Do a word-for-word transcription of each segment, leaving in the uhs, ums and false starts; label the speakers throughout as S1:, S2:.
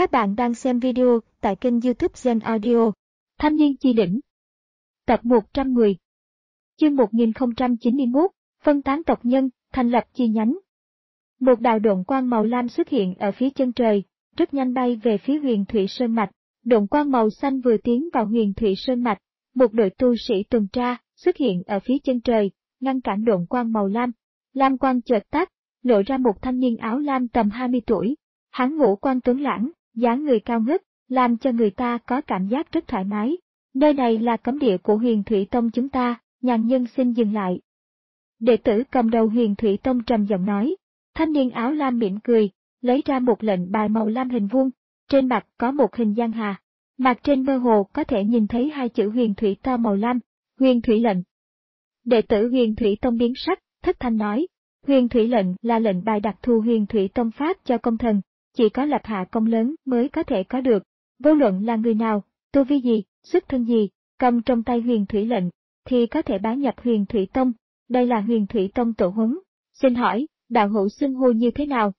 S1: Các bạn đang xem video tại kênh YouTube Gen Audio. Thanh niên chi đỉnh. Tập một trăm mười. Chương một nghìn không trăm chín mươi mốt, phân tán tộc nhân, thành lập chi nhánh. Một đạo độn quang màu lam xuất hiện ở phía chân trời, rất nhanh bay về phía Huyền Thủy Sơn Mạch. Độn quang màu xanh vừa tiến vào Huyền Thủy Sơn Mạch, một đội tu sĩ tuần tra xuất hiện ở phía chân trời, ngăn cản độn quang màu lam. Lam quang chợt tắt, lộ ra một thanh niên áo lam tầm hai mươi tuổi. Hắn ngũ quan tuấn lãng, dáng người cao ngất, làm cho người ta có cảm giác rất thoải mái. Nơi này là cấm địa của Huyền Thủy Tông chúng ta, nhàn nhân xin dừng lại. Đệ tử cầm đầu Huyền Thủy Tông trầm giọng nói. Thanh niên áo lam mỉm cười, lấy ra một lệnh bài màu lam hình vuông, trên mặt có một hình giang hà. Mặt trên mơ hồ có thể nhìn thấy hai chữ Huyền Thủy to màu lam, Huyền Thủy lệnh. Đệ tử Huyền Thủy Tông biến sắc, thất thanh nói. Huyền Thủy lệnh là lệnh bài đặc thù Huyền Thủy Tông phát cho công thần, chỉ có lập hạ công lớn mới có thể có được. Vô luận là người nào, tu vi gì, xuất thân gì, cầm trong tay Huyền Thủy lệnh, thì có thể bái nhập Huyền Thủy Tông. Đây là Huyền Thủy Tông tổ huấn. Xin hỏi, đạo hữu xưng hô như thế nào?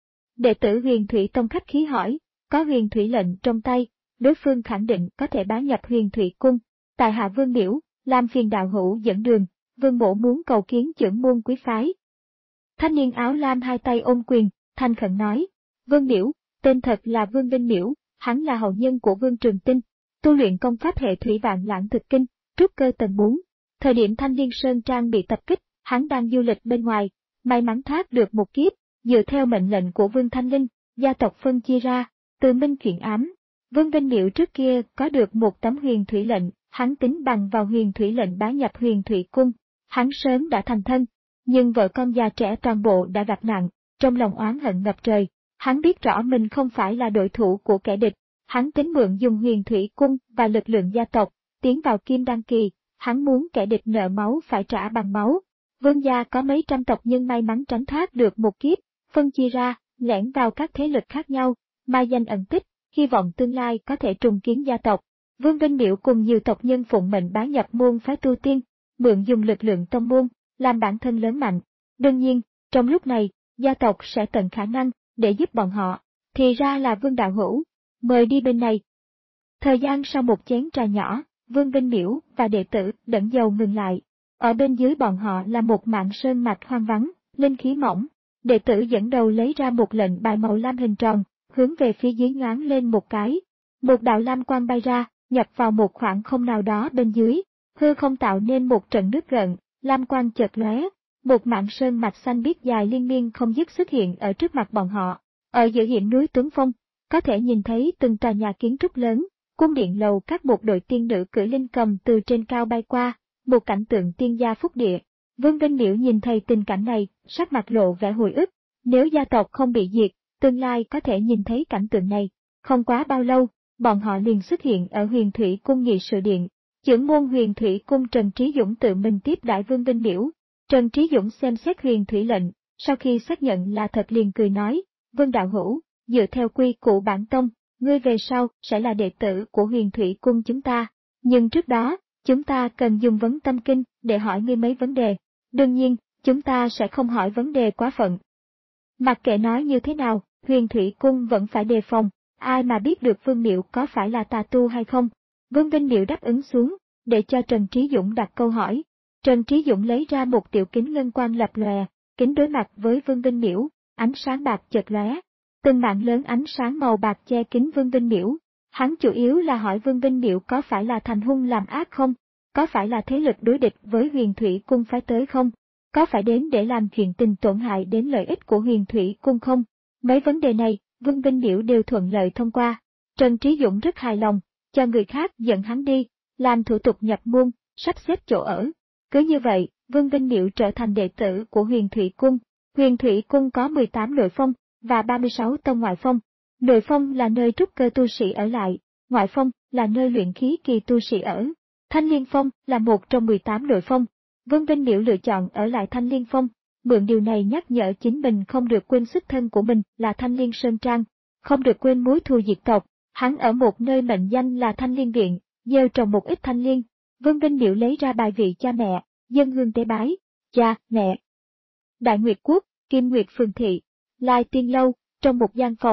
S1: Đệ tử Huyền Thủy Tông khách khí hỏi, có Huyền Thủy lệnh trong tay, đối phương khẳng định có thể bái nhập Huyền Thủy Cung. Tại hạ Vương Miểu, làm phiền đạo hữu dẫn đường, Vương mỗ muốn cầu kiến trưởng môn quý phái. Thanh niên áo lam hai tay ôm quyền, thành khẩn nói. Vương Miểu, tên thật là Vương Vinh Miểu, hắn là hậu nhân của Vương Trường Tinh, tu luyện công pháp hệ thủy vạn lãng thực kinh, trúc cơ tầng bốn. Thời điểm Thanh Liên Sơn Trang bị tập kích, hắn đang du lịch bên ngoài, may mắn thoát được một kiếp, dựa theo mệnh lệnh của Vương Thanh Linh, gia tộc phân chia ra, từ minh chuyển ám. Vương Vinh Miểu trước kia có được một tấm Huyền Thủy lệnh, hắn tính bằng vào Huyền Thủy lệnh bái nhập Huyền Thủy Cung, hắn sớm đã thành thân, nhưng vợ con già trẻ toàn bộ đã gặp nạn, trong lòng oán hận ngập trời. Hắn biết rõ mình không phải là đối thủ của kẻ địch, hắn tính mượn dùng Huyền Thủy Cung và lực lượng gia tộc, tiến vào Kim Đan Kỳ, hắn muốn kẻ địch nợ máu phải trả bằng máu. Vương gia có mấy trăm tộc nhân may mắn tránh thoát được một kiếp, phân chia ra, lẻn vào các thế lực khác nhau, mai danh ẩn tích, hy vọng tương lai có thể trùng kiến gia tộc. Vương Vinh Miểu cùng nhiều tộc nhân phụng mệnh bái nhập môn phái tu tiên, mượn dùng lực lượng tông môn, làm bản thân lớn mạnh. Đương nhiên, trong lúc này, gia tộc sẽ tận khả năng để giúp bọn họ. Thì ra là Vương đạo hữu, mời đi bên này. Thời gian sau một chén trà nhỏ, Vương Vinh Miểu và đệ tử đẫn dầu ngừng lại. Ở bên dưới bọn họ là một mảng sơn mạch hoang vắng, linh khí mỏng. Đệ tử dẫn đầu lấy ra một lệnh bài màu lam hình tròn, hướng về phía dưới nhoáng lên một cái. Một đạo lam quang bay ra, nhập vào một khoảng không nào đó bên dưới. Hư không tạo nên một trận nước gợn, lam quang chợt lóe. Một mảng sơn mạch xanh biếc dài liên miên không dứt xuất hiện ở trước mặt bọn họ. Ở giữa hiểm núi Tuấn Phong, có thể nhìn thấy từng tòa nhà kiến trúc lớn, cung điện lầu các, một đội tiên nữ cưỡi linh cầm từ trên cao bay qua, một cảnh tượng tiên gia phúc địa. Vương Vinh Miểu nhìn thấy tình cảnh này, sắc mặt lộ vẻ hồi ức. Nếu gia tộc không bị diệt, tương lai có thể nhìn thấy cảnh tượng này. Không quá bao lâu, bọn họ liền xuất hiện ở Huyền Thủy Cung nghị sự điện. Trưởng môn Huyền Thủy Cung Trần Trí Dũng tự mình tiếp đãi Vương Vinh Miểu. Trần Trí Dũng xem xét Huyền Thủy lệnh, sau khi xác nhận là thật liền cười nói, Vương đạo hữu, dựa theo quy củ bản tông, ngươi về sau sẽ là đệ tử của Huyền Thủy Cung chúng ta, nhưng trước đó, chúng ta cần dùng vấn tâm kinh để hỏi ngươi mấy vấn đề, đương nhiên, chúng ta sẽ không hỏi vấn đề quá phận. Mặc kệ nói như thế nào, Huyền Thủy Cung vẫn phải đề phòng, ai mà biết được Vương Miểu có phải là tà tu hay không. Vương Vinh Miểu đáp ứng xuống, để cho Trần Trí Dũng đặt câu hỏi. Trần Trí Dũng lấy ra một tiểu kính ngân quang lập lòe, kính đối mặt với Vương Vinh Miểu, ánh sáng bạc chợt lóe. Từng mảng lớn ánh sáng màu bạc che kín Vương Vinh Miểu. Hắn chủ yếu là hỏi Vương Vinh Miểu có phải là thành hung làm ác không, có phải là thế lực đối địch với Huyền Thủy Cung phái tới không, có phải đến để làm chuyện tình tổn hại đến lợi ích của Huyền Thủy Cung không. Mấy vấn đề này, Vương Vinh Miểu đều thuận lợi thông qua. Trần Trí Dũng rất hài lòng, cho người khác dẫn hắn đi, làm thủ tục nhập môn, sắp xếp chỗ ở. Cứ như vậy, Vương Vinh Miểu trở thành đệ tử của Huyền Thủy Cung. Huyền Thủy Cung có mười tám nội phong và ba mươi sáu tông ngoại phong. Nội phong là nơi trúc cơ tu sĩ ở lại, ngoại phong là nơi luyện khí kỳ tu sĩ ở. Thanh Liên Phong là một trong mười tám nội phong. Vương Vinh Miểu lựa chọn ở lại Thanh Liên Phong, mượn điều này nhắc nhở chính mình không được quên xuất thân của mình là Thanh Liên Sơn Trang, không được quên mối thù diệt tộc. Hắn ở một nơi mệnh danh là Thanh Liên Viện, gieo trồng một ít thanh liên. Vương Vinh Miểu lấy ra bài vị cha mẹ, dân hương tế bái. Cha, mẹ. Đại Nguyệt Quốc, Kim Nguyệt Phường Thị, Lai Tiên Lâu, trong một gian phòng.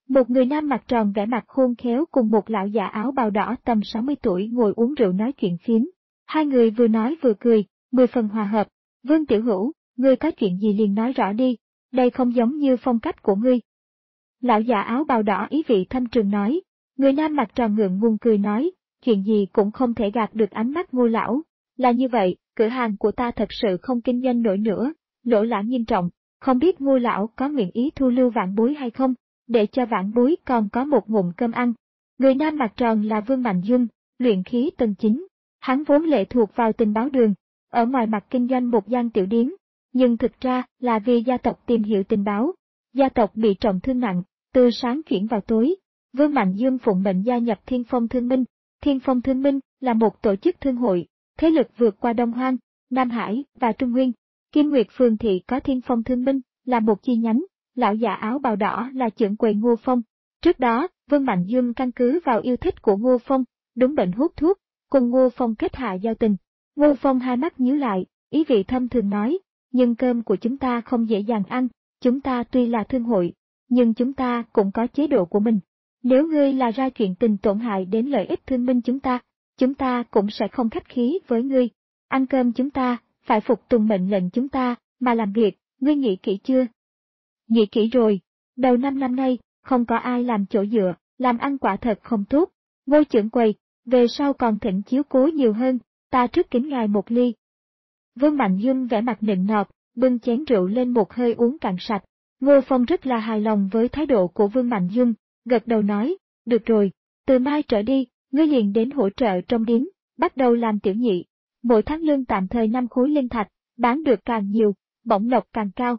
S1: Một người nam mặt tròn vẻ mặt khôn khéo cùng một lão già áo bào đỏ tầm sáu mươi tuổi ngồi uống rượu nói chuyện phiếm. Hai người vừa nói vừa cười, mười phần hòa hợp. Vương Tiểu Hữu, ngươi có chuyện gì liền nói rõ đi, đây không giống như phong cách của ngươi. Lão già áo bào đỏ ý vị thâm trường nói. Người nam mặt tròn ngượng ngùng cười nói, chuyện gì cũng không thể gạt được ánh mắt Ngô lão. Là như vậy, cửa hàng của ta thật sự không kinh doanh nổi nữa, lỗ lã nghiêm trọng, không biết Ngô lão có nguyện ý thu lưu Vãn Bối hay không, để cho Vãn Bối còn có một ngụm cơm ăn. Người nam mặt tròn là Vương Mạnh Dung, luyện khí tầng chín, hắn vốn lệ thuộc vào tình báo đường, ở ngoài mặt kinh doanh một gian tiểu điếm, nhưng thực ra là vì gia tộc tìm hiểu tình báo. Gia tộc bị trọng thương nặng, từ sáng chuyển vào tối. Vương Mạnh Dương phụng mệnh gia nhập Thiên Phong Thương Minh. Thiên Phong Thương Minh là một tổ chức thương hội, thế lực vượt qua Đông Hoang, Nam Hải và Trung Nguyên. Kim Nguyệt Phường thị có Thiên Phong Thương Minh là một chi nhánh, lão già áo bào đỏ là trưởng quầy Ngô Phong. Trước đó, Vương Mạnh Dương căn cứ vào yêu thích của Ngô Phong, đúng bệnh hút thuốc, cùng Ngô Phong kết hạ giao tình. Ngô Phong hai mắt nhíu lại, ý vị thâm thường nói, nhưng cơm của chúng ta không dễ dàng ăn, chúng ta tuy là thương hội, nhưng chúng ta cũng có chế độ của mình. Nếu ngươi là ra chuyện tình tổn hại đến lợi ích thương minh chúng ta, chúng ta cũng sẽ không khách khí với ngươi. Ăn cơm chúng ta, phải phục tùng mệnh lệnh chúng ta, mà làm việc, ngươi nghĩ kỹ chưa? Nghĩ kỹ rồi, đầu năm năm nay, không có ai làm chỗ dựa, làm ăn quả thật không tốt. Ngô trưởng quầy, về sau còn thỉnh chiếu cố nhiều hơn, ta trước kính ngài một ly. Vương Mạnh Dương vẻ mặt nịnh nọt, bưng chén rượu lên một hơi uống cạn sạch. Ngô Phong rất là hài lòng với thái độ của Vương Mạnh Dương, gật đầu nói, được rồi, từ mai trở đi, ngươi liền đến hỗ trợ trong điếm, bắt đầu làm tiểu nhị. Mỗi tháng lương tạm thời năm khối linh thạch, bán được càng nhiều, bổng lộc càng cao.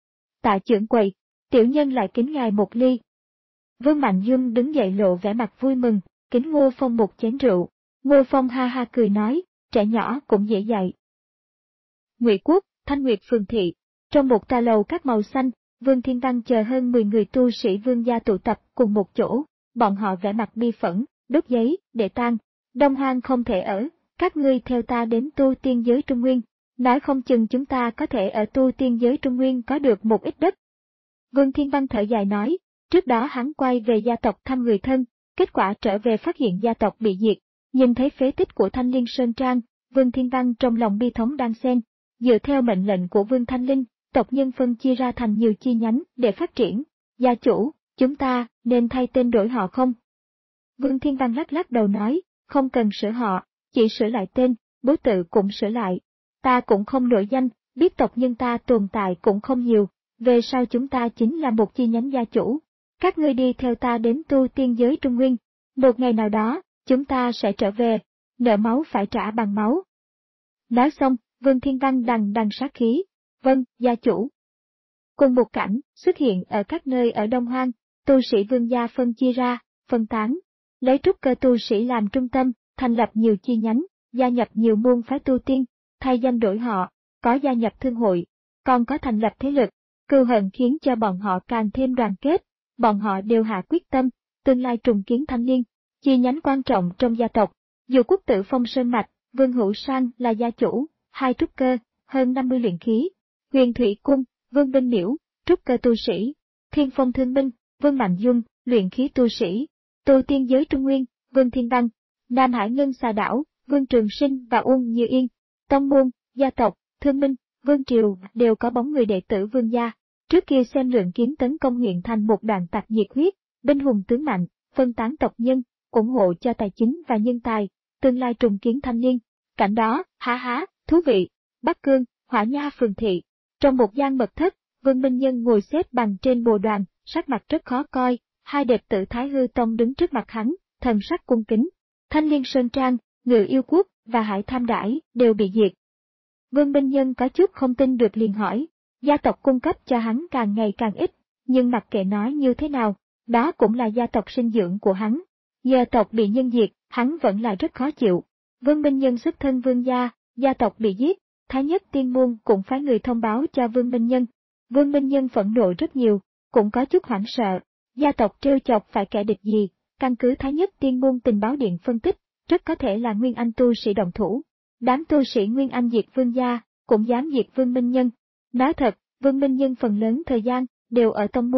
S1: Tạ trưởng quầy, tiểu nhân lại kính ngài một ly. Vương Mạnh Dương đứng dậy lộ vẻ mặt vui mừng, kính Ngô Phong một chén rượu. Ngô Phong ha ha cười nói, trẻ nhỏ cũng dễ dạy. Ngụy Quốc, Thanh Nguyệt Phường thị, trong một tòa lầu các màu xanh, Vương Thiên Văn chờ hơn mười người tu sĩ Vương gia tụ tập cùng một chỗ, bọn họ vẻ mặt bi phẫn, đốt giấy, để tang. Đông Hoang không thể ở, các ngươi theo ta đến tu tiên giới Trung Nguyên, nói không chừng chúng ta có thể ở tu tiên giới Trung Nguyên có được một ít đất. Vương Thiên Văn thở dài nói, trước đó hắn quay về gia tộc thăm người thân, kết quả trở về phát hiện gia tộc bị diệt, nhìn thấy phế tích của Thanh Liên Sơn Trang, Vương Thiên Văn trong lòng bi thống đan xen, dựa theo mệnh lệnh của Vương Thanh Linh, tộc nhân phân chia ra thành nhiều chi nhánh để phát triển. Gia chủ, chúng ta nên thay tên đổi họ không? Vương Thiên Văn lắc lắc đầu nói, không cần sửa họ, chỉ sửa lại tên, bối tự cũng sửa lại. Ta cũng không nổi danh, biết tộc nhân ta tồn tại cũng không nhiều, về sau chúng ta chính là một chi nhánh gia chủ. Các ngươi đi theo ta đến tu tiên giới Trung Nguyên, một ngày nào đó, chúng ta sẽ trở về, nợ máu phải trả bằng máu. Nói xong, Vương Thiên Văn đằng đằng sát khí, vâng, gia chủ. Cùng một cảnh xuất hiện ở các nơi ở Đông Hoang, tu sĩ Vương gia phân chia ra, phân tán, lấy trúc cơ tu sĩ làm trung tâm, thành lập nhiều chi nhánh, gia nhập nhiều môn phái tu tiên, thay danh đổi họ, có gia nhập thương hội, còn có thành lập thế lực. Cừu hận khiến cho bọn họ càng thêm đoàn kết, bọn họ đều hạ quyết tâm, tương lai trùng kiến Thanh Liên, chi nhánh quan trọng trong gia tộc. Dù quốc tử Phong Sơn Mạch, Vương Hữu Sang là gia chủ, hai trúc cơ, hơn năm mươi luyện khí. Huyền Thủy Cung, Vương Binh Miễu, trúc cơ tu sĩ. Thiên Phong Thương Minh, Vương Mạnh Dung, luyện khí tu sĩ. Tu tiên giới Trung Nguyên, Vương Thiên Văn. Nam Hải Ngân Xà Đảo, Vương Trường Sinh và Uông Như Yên. Tông môn, gia tộc, Thương Minh, Vương Triều đều có bóng người đệ tử Vương gia. Trước kia xem lượng kiếm tấn công huyện thành một đoàn tạc nhiệt huyết, binh hùng tướng mạnh, phân tán tộc nhân, ủng hộ cho tài chính và nhân tài, tương lai trùng kiến Thanh Liên. Cảnh đó, há há, thú vị. Bắc Cương, Hỏa Nha Phường thị. Trong một gian mật thất, Vương Minh Nhân ngồi xếp bằng trên bồ đoàn, sắc mặt rất khó coi, hai đệ tử Thái Hư Tông đứng trước mặt hắn, thần sắc cung kính. Thanh Liên Sơn Trang, Ngự Yêu Quốc và Hải Tham Đãi đều bị diệt. Vương Minh Nhân có chút không tin được liền hỏi, gia tộc cung cấp cho hắn càng ngày càng ít, nhưng mặc kệ nói như thế nào, đó cũng là gia tộc sinh dưỡng của hắn. Giờ tộc bị nhân diệt, hắn vẫn là rất khó chịu. Vương Minh Nhân xuất thân Vương gia, gia tộc bị giết, Thái Nhất Tiên Môn cũng phái người thông báo cho Vương Minh Nhân. Vương Minh Nhân phẫn nộ rất nhiều, cũng có chút hoảng sợ, gia tộc trêu chọc phải kẻ địch gì, căn cứ Thái Nhất Tiên Môn tình báo điện phân tích, rất có thể là Nguyên Anh tu sĩ động thủ. Đám tu sĩ Nguyên Anh diệt Vương gia, cũng dám diệt Vương Minh Nhân. Nói thật, Vương Minh Nhân phần lớn thời gian đều ở tông môn,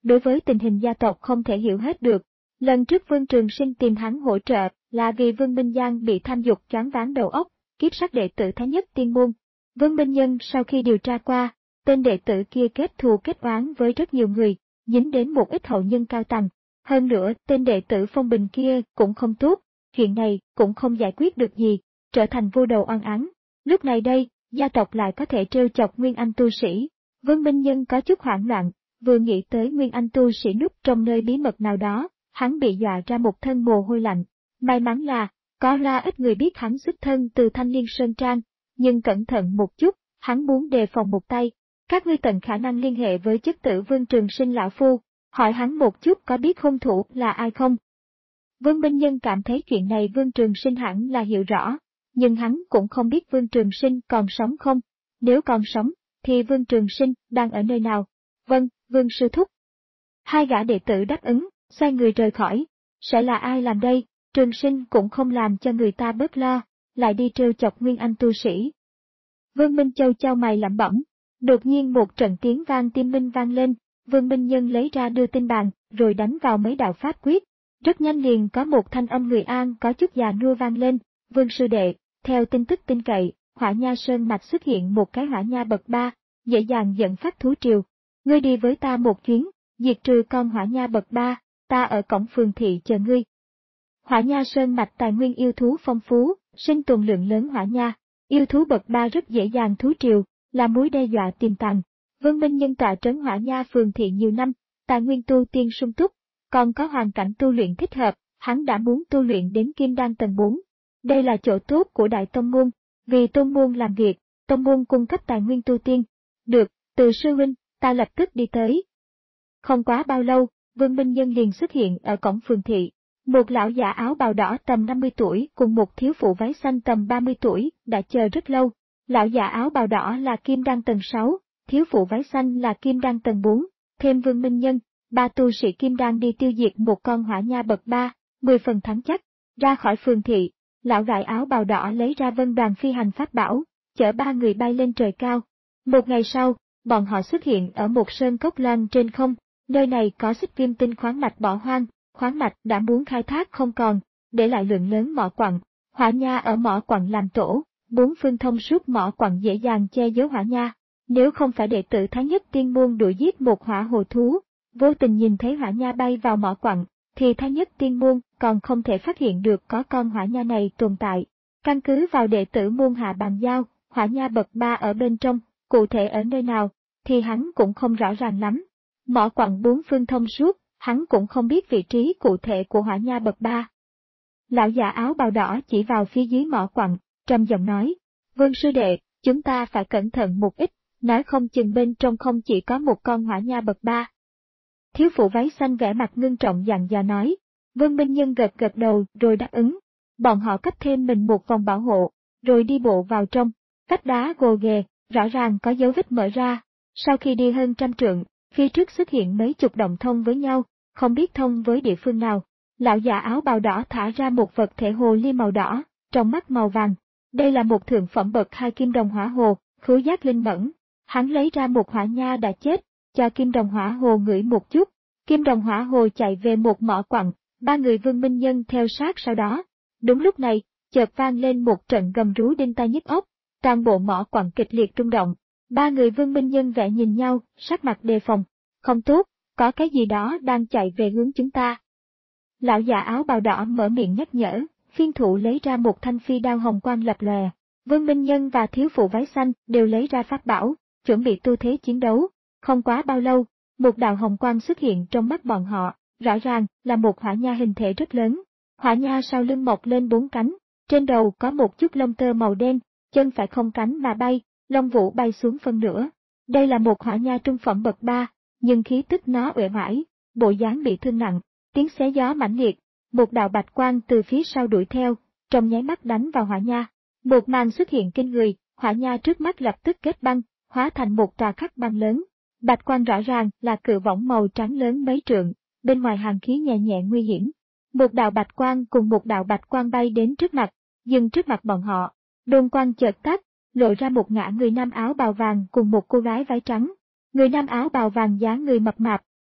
S1: đối với tình hình gia tộc không thể hiểu hết được. Lần trước Vương Trường Sinh tìm hắn hỗ trợ là vì Vương Minh Giang bị tham dục choáng váng đầu óc, kiếp sát đệ tử Thái Nhất Tiên Môn. Vương Minh Nhân sau khi điều tra qua, tên đệ tử kia kết thù kết oán với rất nhiều người, dính đến một ít hậu nhân cao tầng. Hơn nữa, tên đệ tử Phong Bình kia cũng không tốt, chuyện này cũng không giải quyết được gì, trở thành vô đầu oan án. Lúc này đây, gia tộc lại có thể trêu chọc Nguyên Anh tu sĩ. Vương Minh Nhân có chút hoảng loạn, vừa nghĩ tới Nguyên Anh tu sĩ núp trong nơi bí mật nào đó, hắn bị dọa ra một thân mồ hôi lạnh. May mắn là, có ra ít người biết hắn xuất thân từ Thanh Liên Sơn Trang, nhưng cẩn thận một chút, hắn muốn đề phòng một tay. Các ngươi tận khả năng liên hệ với chất tử Vương Trường Sinh lão phu, hỏi hắn một chút có biết hung thủ là ai không. Vương Minh Nhân cảm thấy chuyện này Vương Trường Sinh hẳn là hiểu rõ, nhưng hắn cũng không biết Vương Trường Sinh còn sống không. Nếu còn sống, thì Vương Trường Sinh đang ở nơi nào? Vâng, Vương sư thúc. Hai gã đệ tử đáp ứng, xoay người rời khỏi. Sẽ là ai làm đây? Trường Sinh cũng không làm cho người ta bớt lo, lại đi trêu chọc Nguyên Anh tu sĩ. Vương Minh Châu chau mày lẩm bẩm. Đột nhiên một trận tiếng vang tim minh vang lên, Vương Minh Nhân lấy ra đưa tin bàn, rồi đánh vào mấy đạo pháp quyết. Rất nhanh liền có một thanh âm người An có chút già nua vang lên. Vương sư đệ, theo tin tức tin cậy, Hỏa Nha Sơn mạch xuất hiện một cái hỏa nha bậc ba, dễ dàng dẫn phát thú triều. Ngươi đi với ta một chuyến, diệt trừ con hỏa nha bậc ba, ta ở cổng phường thị chờ ngươi. Hỏa Nha Sơn mạch tài nguyên yêu thú phong phú, sinh tồn lượng lớn hỏa nha, yêu thú bậc ba rất dễ dàng thú triều, là mối đe dọa tiềm tàng. Vương Minh Nhân tọa trấn Hỏa Nha phường thị nhiều năm, tài nguyên tu tiên sung túc, còn có hoàn cảnh tu luyện thích hợp, hắn đã muốn tu luyện đến Kim Đan tầng bốn. Đây là chỗ tốt của Đại Tông Môn, vì Tông Môn làm việc, Tông Môn cung cấp tài nguyên tu tiên. Được, Từ sư huynh, ta lập tức đi tới. Không quá bao lâu, Vương Minh Nhân liền xuất hiện ở cổng phường thị. Một lão giả áo bào đỏ tầm năm mươi tuổi cùng một thiếu phụ váy xanh tầm ba mươi tuổi đã chờ rất lâu. Lão giả áo bào đỏ là Kim Đan tầng sáu, thiếu phụ váy xanh là Kim Đan tầng bốn, thêm Vương Minh Nhân, ba tu sĩ Kim Đan đi tiêu diệt một con hỏa nha bậc ba, mười phần thắng chắc. Ra khỏi phường thị, lão đại áo bào đỏ lấy ra vân đoàn phi hành pháp bảo, chở ba người bay lên trời cao. Một ngày sau, bọn họ xuất hiện ở một sơn cốc loan trên không, nơi này có xích viêm tinh khoáng mạch bỏ hoang, khoáng mạch đã muốn khai thác không còn, để lại lượng lớn mỏ quặng. Hỏa nha ở mỏ quặng làm tổ, bốn phương thông suốt mỏ quặng dễ dàng che giấu hỏa nha. Nếu không phải đệ tử Thái Nhất Tiên Môn đuổi giết một hỏa hồ thú, vô tình nhìn thấy hỏa nha bay vào mỏ quặng, thì Thái Nhất Tiên Môn còn không thể phát hiện được có con hỏa nha này tồn tại. Căn cứ vào đệ tử môn hạ bàn giao, hỏa nha bậc ba ở bên trong, cụ thể ở nơi nào, thì hắn cũng không rõ ràng lắm. Mỏ quặng bốn phương thông suốt, hắn cũng không biết vị trí cụ thể của hỏa nha bậc ba. Lão già áo bào đỏ chỉ vào phía dưới mỏ quặng, trầm giọng nói, Vương sư đệ, chúng ta phải cẩn thận một ít, nói không chừng bên trong không chỉ có một con hỏa nha bậc ba. Thiếu phụ váy xanh vẻ mặt ngưng trọng dặn dò nói, Vương Minh Nhân gật gật đầu rồi đáp ứng. Bọn họ cấp thêm mình một vòng bảo hộ, rồi đi bộ vào trong, vách đá gồ ghề, rõ ràng có dấu vết mở ra. Sau khi đi hơn trăm trượng, phía trước xuất hiện mấy chục động thông với nhau, không biết thông với địa phương nào. Lão già áo bào đỏ thả ra một vật thể hồ ly màu đỏ, trong mắt màu vàng. Đây là một thượng phẩm bậc hai kim đồng hỏa hồ, khứu giác linh mẫn. Hắn lấy ra một hỏa nha đã chết, cho kim đồng hỏa hồ ngửi một chút. Kim đồng hỏa hồ chạy về một mỏ quặng, ba người Vương Minh Nhân theo sát sau đó. Đúng lúc này, chợt vang lên một trận gầm rú đinh tai nhức óc, toàn bộ mỏ quặng kịch liệt rung động. Ba người Vương Minh Nhân vẽ nhìn nhau, sắc mặt đề phòng. Không tốt, có cái gì đó đang chạy về hướng chúng ta. Lão già áo bào đỏ mở miệng nhắc nhở, phiên thụ lấy ra một thanh phi đao hồng quang lập lòe. Vương Minh Nhân và thiếu phụ váy xanh đều lấy ra pháp bảo, chuẩn bị tu thế chiến đấu. Không quá bao lâu, một đạo hồng quang xuất hiện trong mắt bọn họ, rõ ràng là một hỏa nha hình thể rất lớn. Hỏa nha sau lưng mọc lên bốn cánh, trên đầu có một chút lông tơ màu đen, chân phải không cánh mà bay, lông vũ bay xuống phân nửa. Đây là một hỏa nha trung phẩm bậc ba, nhưng khí tức nó uể oải, bộ dáng bị thương nặng, tiếng xé gió mãnh liệt, một đạo bạch quang từ phía sau đuổi theo, trong nháy mắt đánh vào hỏa nha. Một màn xuất hiện kinh người, hỏa nha trước mắt lập tức kết băng, hóa thành một tòa khắc băng lớn. Bạch quang rõ ràng là cự võng màu trắng lớn mấy trượng, bên ngoài hàn khí nhẹ nhẹ nguy hiểm. Một đạo bạch quang cùng một đạo bạch quang bay đến trước mặt, dừng trước mặt bọn họ. Đồn quang chợt tắt, lộ ra một ngã người nam áo bào vàng cùng một cô gái váy trắng. Người nam áo bào vàng dáng người mập mạp,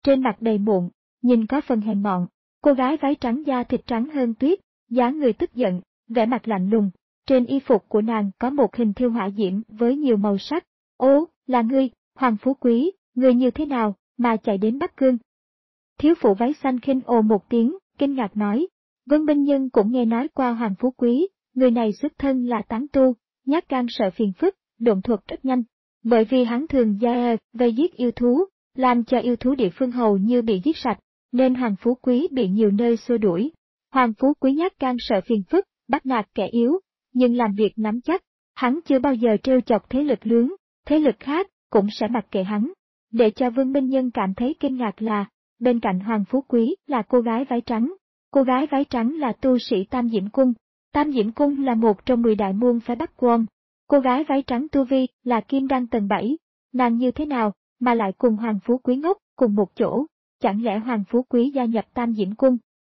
S1: trên mặt đầy mụn, nhìn có phần hèn mọn. Cô gái váy trắng da thịt trắng hơn tuyết, dáng người tức giận, vẻ mặt lạnh lùng. Trên y phục của nàng có một hình thiêu hỏa diễm với nhiều màu sắc. Ố, là ngươi, Hoàng Phú Quý, ngươi như thế nào mà chạy đến Bắc Cương? Thiếu phụ váy xanh khinh ồ một tiếng, kinh ngạc nói. Vân Minh Nhân cũng nghe nói qua Hoàng Phú Quý, người này xuất thân là tán tu, nhát gan sợ phiền phức, độn thuật rất nhanh. Bởi vì hắn thường gia vây giết yêu thú, làm cho yêu thú địa phương hầu như bị giết sạch, nên Hoàng Phú Quý bị nhiều nơi xua đuổi. Hoàng Phú Quý nhát gan sợ phiền phức, bắt nạt kẻ yếu, nhưng làm việc nắm chắc, hắn chưa bao giờ trêu chọc thế lực lớn, thế lực khác cũng sẽ mặc kệ hắn. Để cho Vương Minh Nhân cảm thấy kinh ngạc là, bên cạnh Hoàng Phú Quý là cô gái váy trắng. Cô gái váy trắng là tu sĩ Tam Diễm Cung. Tam Diễm Cung là một trong mười đại môn phái Bắc Quân. Cô gái váy trắng tu vi là Kim Đan tầng bảy, nàng như thế nào mà lại cùng Hoàng Phú Quý ngốc cùng một chỗ, chẳng lẽ Hoàng Phú Quý gia nhập Tam Diễm Cung?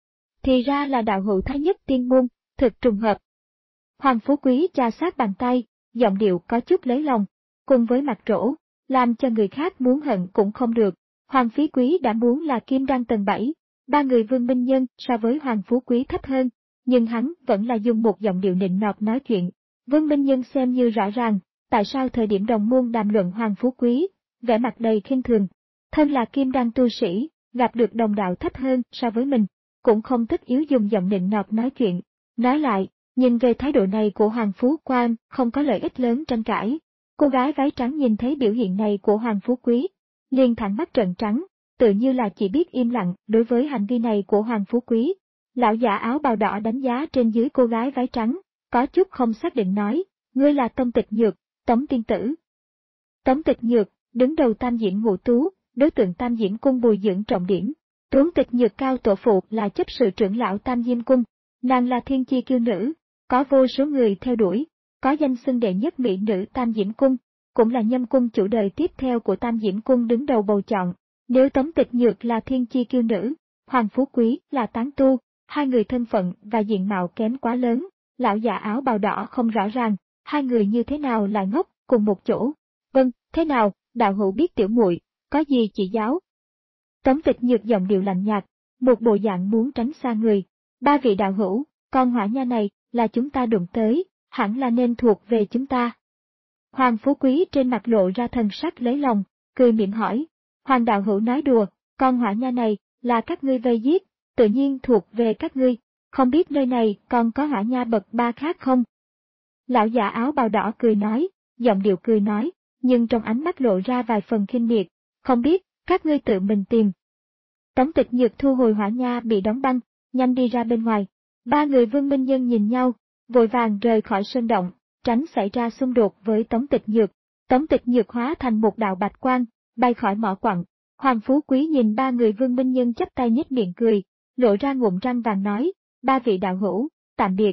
S1: Thì ra là đạo hữu Thái Nhất Tiên Môn, thực trùng hợp. Hoàng Phú Quý chà sát bàn tay, giọng điệu có chút lấy lòng, cùng với mặt rỗ, làm cho người khác muốn hận cũng không được. Hoàng Phí Quý đã muốn là Kim Đan tầng bảy, ba người Vương Minh Nhân so với Hoàng Phú Quý thấp hơn, nhưng hắn vẫn là dùng một giọng điệu nịnh nọt nói chuyện. Vương Minh Nhân xem như rõ ràng, tại sao thời điểm đồng môn đàm luận Hoàng Phú Quý, vẻ mặt đầy khinh thường. Thân là Kim Đan tu sĩ, gặp được đồng đạo thấp hơn so với mình, cũng không thích yếu dùng giọng nịnh nọt nói chuyện. Nói lại, nhìn về thái độ này của Hoàng Phú Quan không có lợi ích lớn tranh cãi. Cô gái váy trắng nhìn thấy biểu hiện này của Hoàng Phú Quý, liền thẳng mắt trợn trắng, tự như là chỉ biết im lặng đối với hành vi này của Hoàng Phú Quý. Lão giả áo bào đỏ đánh giá trên dưới cô gái váy trắng, có chút không xác định nói, ngươi là Tông Tịch Nhược, Tống tiên tử. Tống Tịch Nhược, đứng đầu Tam Diễm Ngũ Tú, đối tượng Tam Diễm Cung bồi dưỡng trọng điểm. Tống Tịch Nhược cao tổ phụ là chấp sự trưởng lão Tam Diễm Cung, nàng là thiên chi kiêu nữ, có vô số người theo đuổi, có danh xưng đệ nhất mỹ nữ Tam Diễm Cung, cũng là Nhâm Cung chủ đời tiếp theo của Tam Diễm Cung đứng đầu bầu chọn. Nếu Tống Tịch Nhược là thiên chi kiêu nữ, Hoàng Phú Quý là tán tu, hai người thân phận và diện mạo kém quá lớn, lão già áo bào đỏ không rõ ràng, hai người như thế nào lại ngốc cùng một chỗ. Vâng, thế nào, đạo hữu biết tiểu muội, có gì chỉ giáo? Tống Tịch Nhược giọng điệu lạnh nhạt, một bộ dạng muốn tránh xa người. Ba vị đạo hữu, con hỏa nha này là chúng ta đụng tới, hẳn là nên thuộc về chúng ta. Hoàng Phú Quý trên mặt lộ ra thần sắc lấy lòng, cười mỉm hỏi. Hoàng đạo hữu nói đùa, con hỏa nha này là các ngươi vây giết, tự nhiên thuộc về các ngươi, không biết nơi này còn có hỏa nha bậc ba khác không? Lão giả áo bào đỏ cười nói, giọng điệu cười nói, nhưng trong ánh mắt lộ ra vài phần khinh miệt, không biết, các ngươi tự mình tìm. Tống Tịch Nhược thu hồi hỏa nha bị đóng băng, nhanh đi ra bên ngoài. Ba người Vương Minh Nhân nhìn nhau, vội vàng rời khỏi sơn động, tránh xảy ra xung đột với Tống Tịch Nhược. Tống Tịch Nhược hóa thành một đạo bạch quang, bay khỏi mỏ quặng. Hoàng Phú Quý nhìn ba người Vương Minh Nhân chắp tay nhếch miệng cười, lộ ra ngụm răng vàng nói, ba vị đạo hữu, tạm biệt.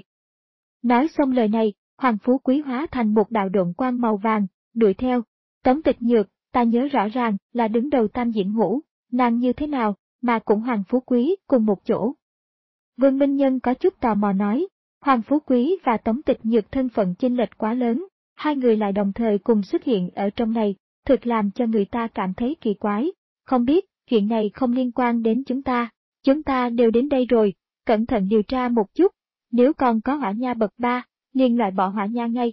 S1: Nói xong lời này, Hoàng Phú Quý hóa thành một đạo độn quang màu vàng, đuổi theo. Tống Tịch Nhược, ta nhớ rõ ràng là đứng đầu Tam Diễm Ngũ, nàng như thế nào, mà cũng Hoàng Phú Quý cùng một chỗ. Vương Minh Nhân có chút tò mò nói, Hoàng Phú Quý và Tống Tịch Nhược thân phận chênh lệch quá lớn, hai người lại đồng thời cùng xuất hiện ở trong này, thực làm cho người ta cảm thấy kỳ quái. Không biết, chuyện này không liên quan đến chúng ta, chúng ta đều đến đây rồi, cẩn thận điều tra một chút, nếu còn có hỏa nha bậc ba, liền loại bỏ hỏa nha ngay.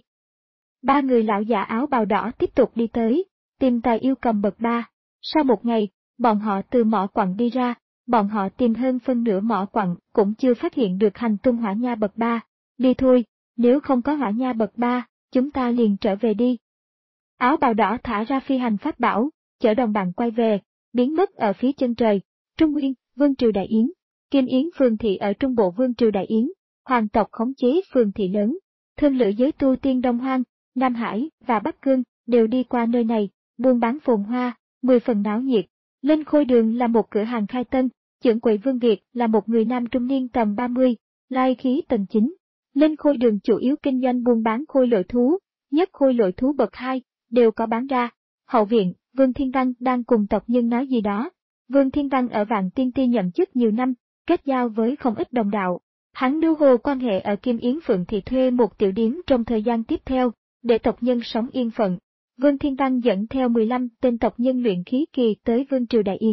S1: Ba người lão giả áo bào đỏ tiếp tục đi tới, tìm tài yêu cầm bậc ba. Sau một ngày, bọn họ từ mỏ quặng đi ra, bọn họ tìm hơn phân nửa mỏ quặng cũng chưa phát hiện được hành tung hỏa nha bậc ba. Đi thôi, nếu không có hỏa nha bậc ba, chúng ta liền trở về đi. Áo bào đỏ thả ra phi hành pháp bảo, chở đồng bạn quay về, biến mất ở phía chân trời. Trung Nguyên, Vương triều Đại Yến, Kim Yến phường thị ở trung bộ Vương triều Đại Yến, hoàng tộc khống chế phường thị lớn, thương lữ giới tu tiên Đông Hoang, Nam Hải và Bắc Cương đều đi qua nơi này, buôn bán phồn hoa, mười phần náo nhiệt. Lên Khôi Đường là một cửa hàng khai tân, trưởng quầy Vương Việt là một người nam trung niên tầm ba mươi, lai khí tầng chín. Lên Khôi Đường chủ yếu kinh doanh buôn bán khôi lội thú, nhất khôi lội thú bậc hai, đều có bán ra. Hậu viện, Vương Thiên Văn đang cùng tộc nhân nói gì đó. Vương Thiên Văn ở Vạn Tiên Ti nhậm chức nhiều năm, kết giao với không ít đồng đạo. Hắn lưu hồ quan hệ ở Kim Yến Phượng Thị thuê một tiểu điếm trong thời gian tiếp theo, để tộc nhân sống yên phận. Vương Thiên Văn dẫn theo mười lăm tên tộc nhân luyện khí kỳ tới Vương triều Đại Yến.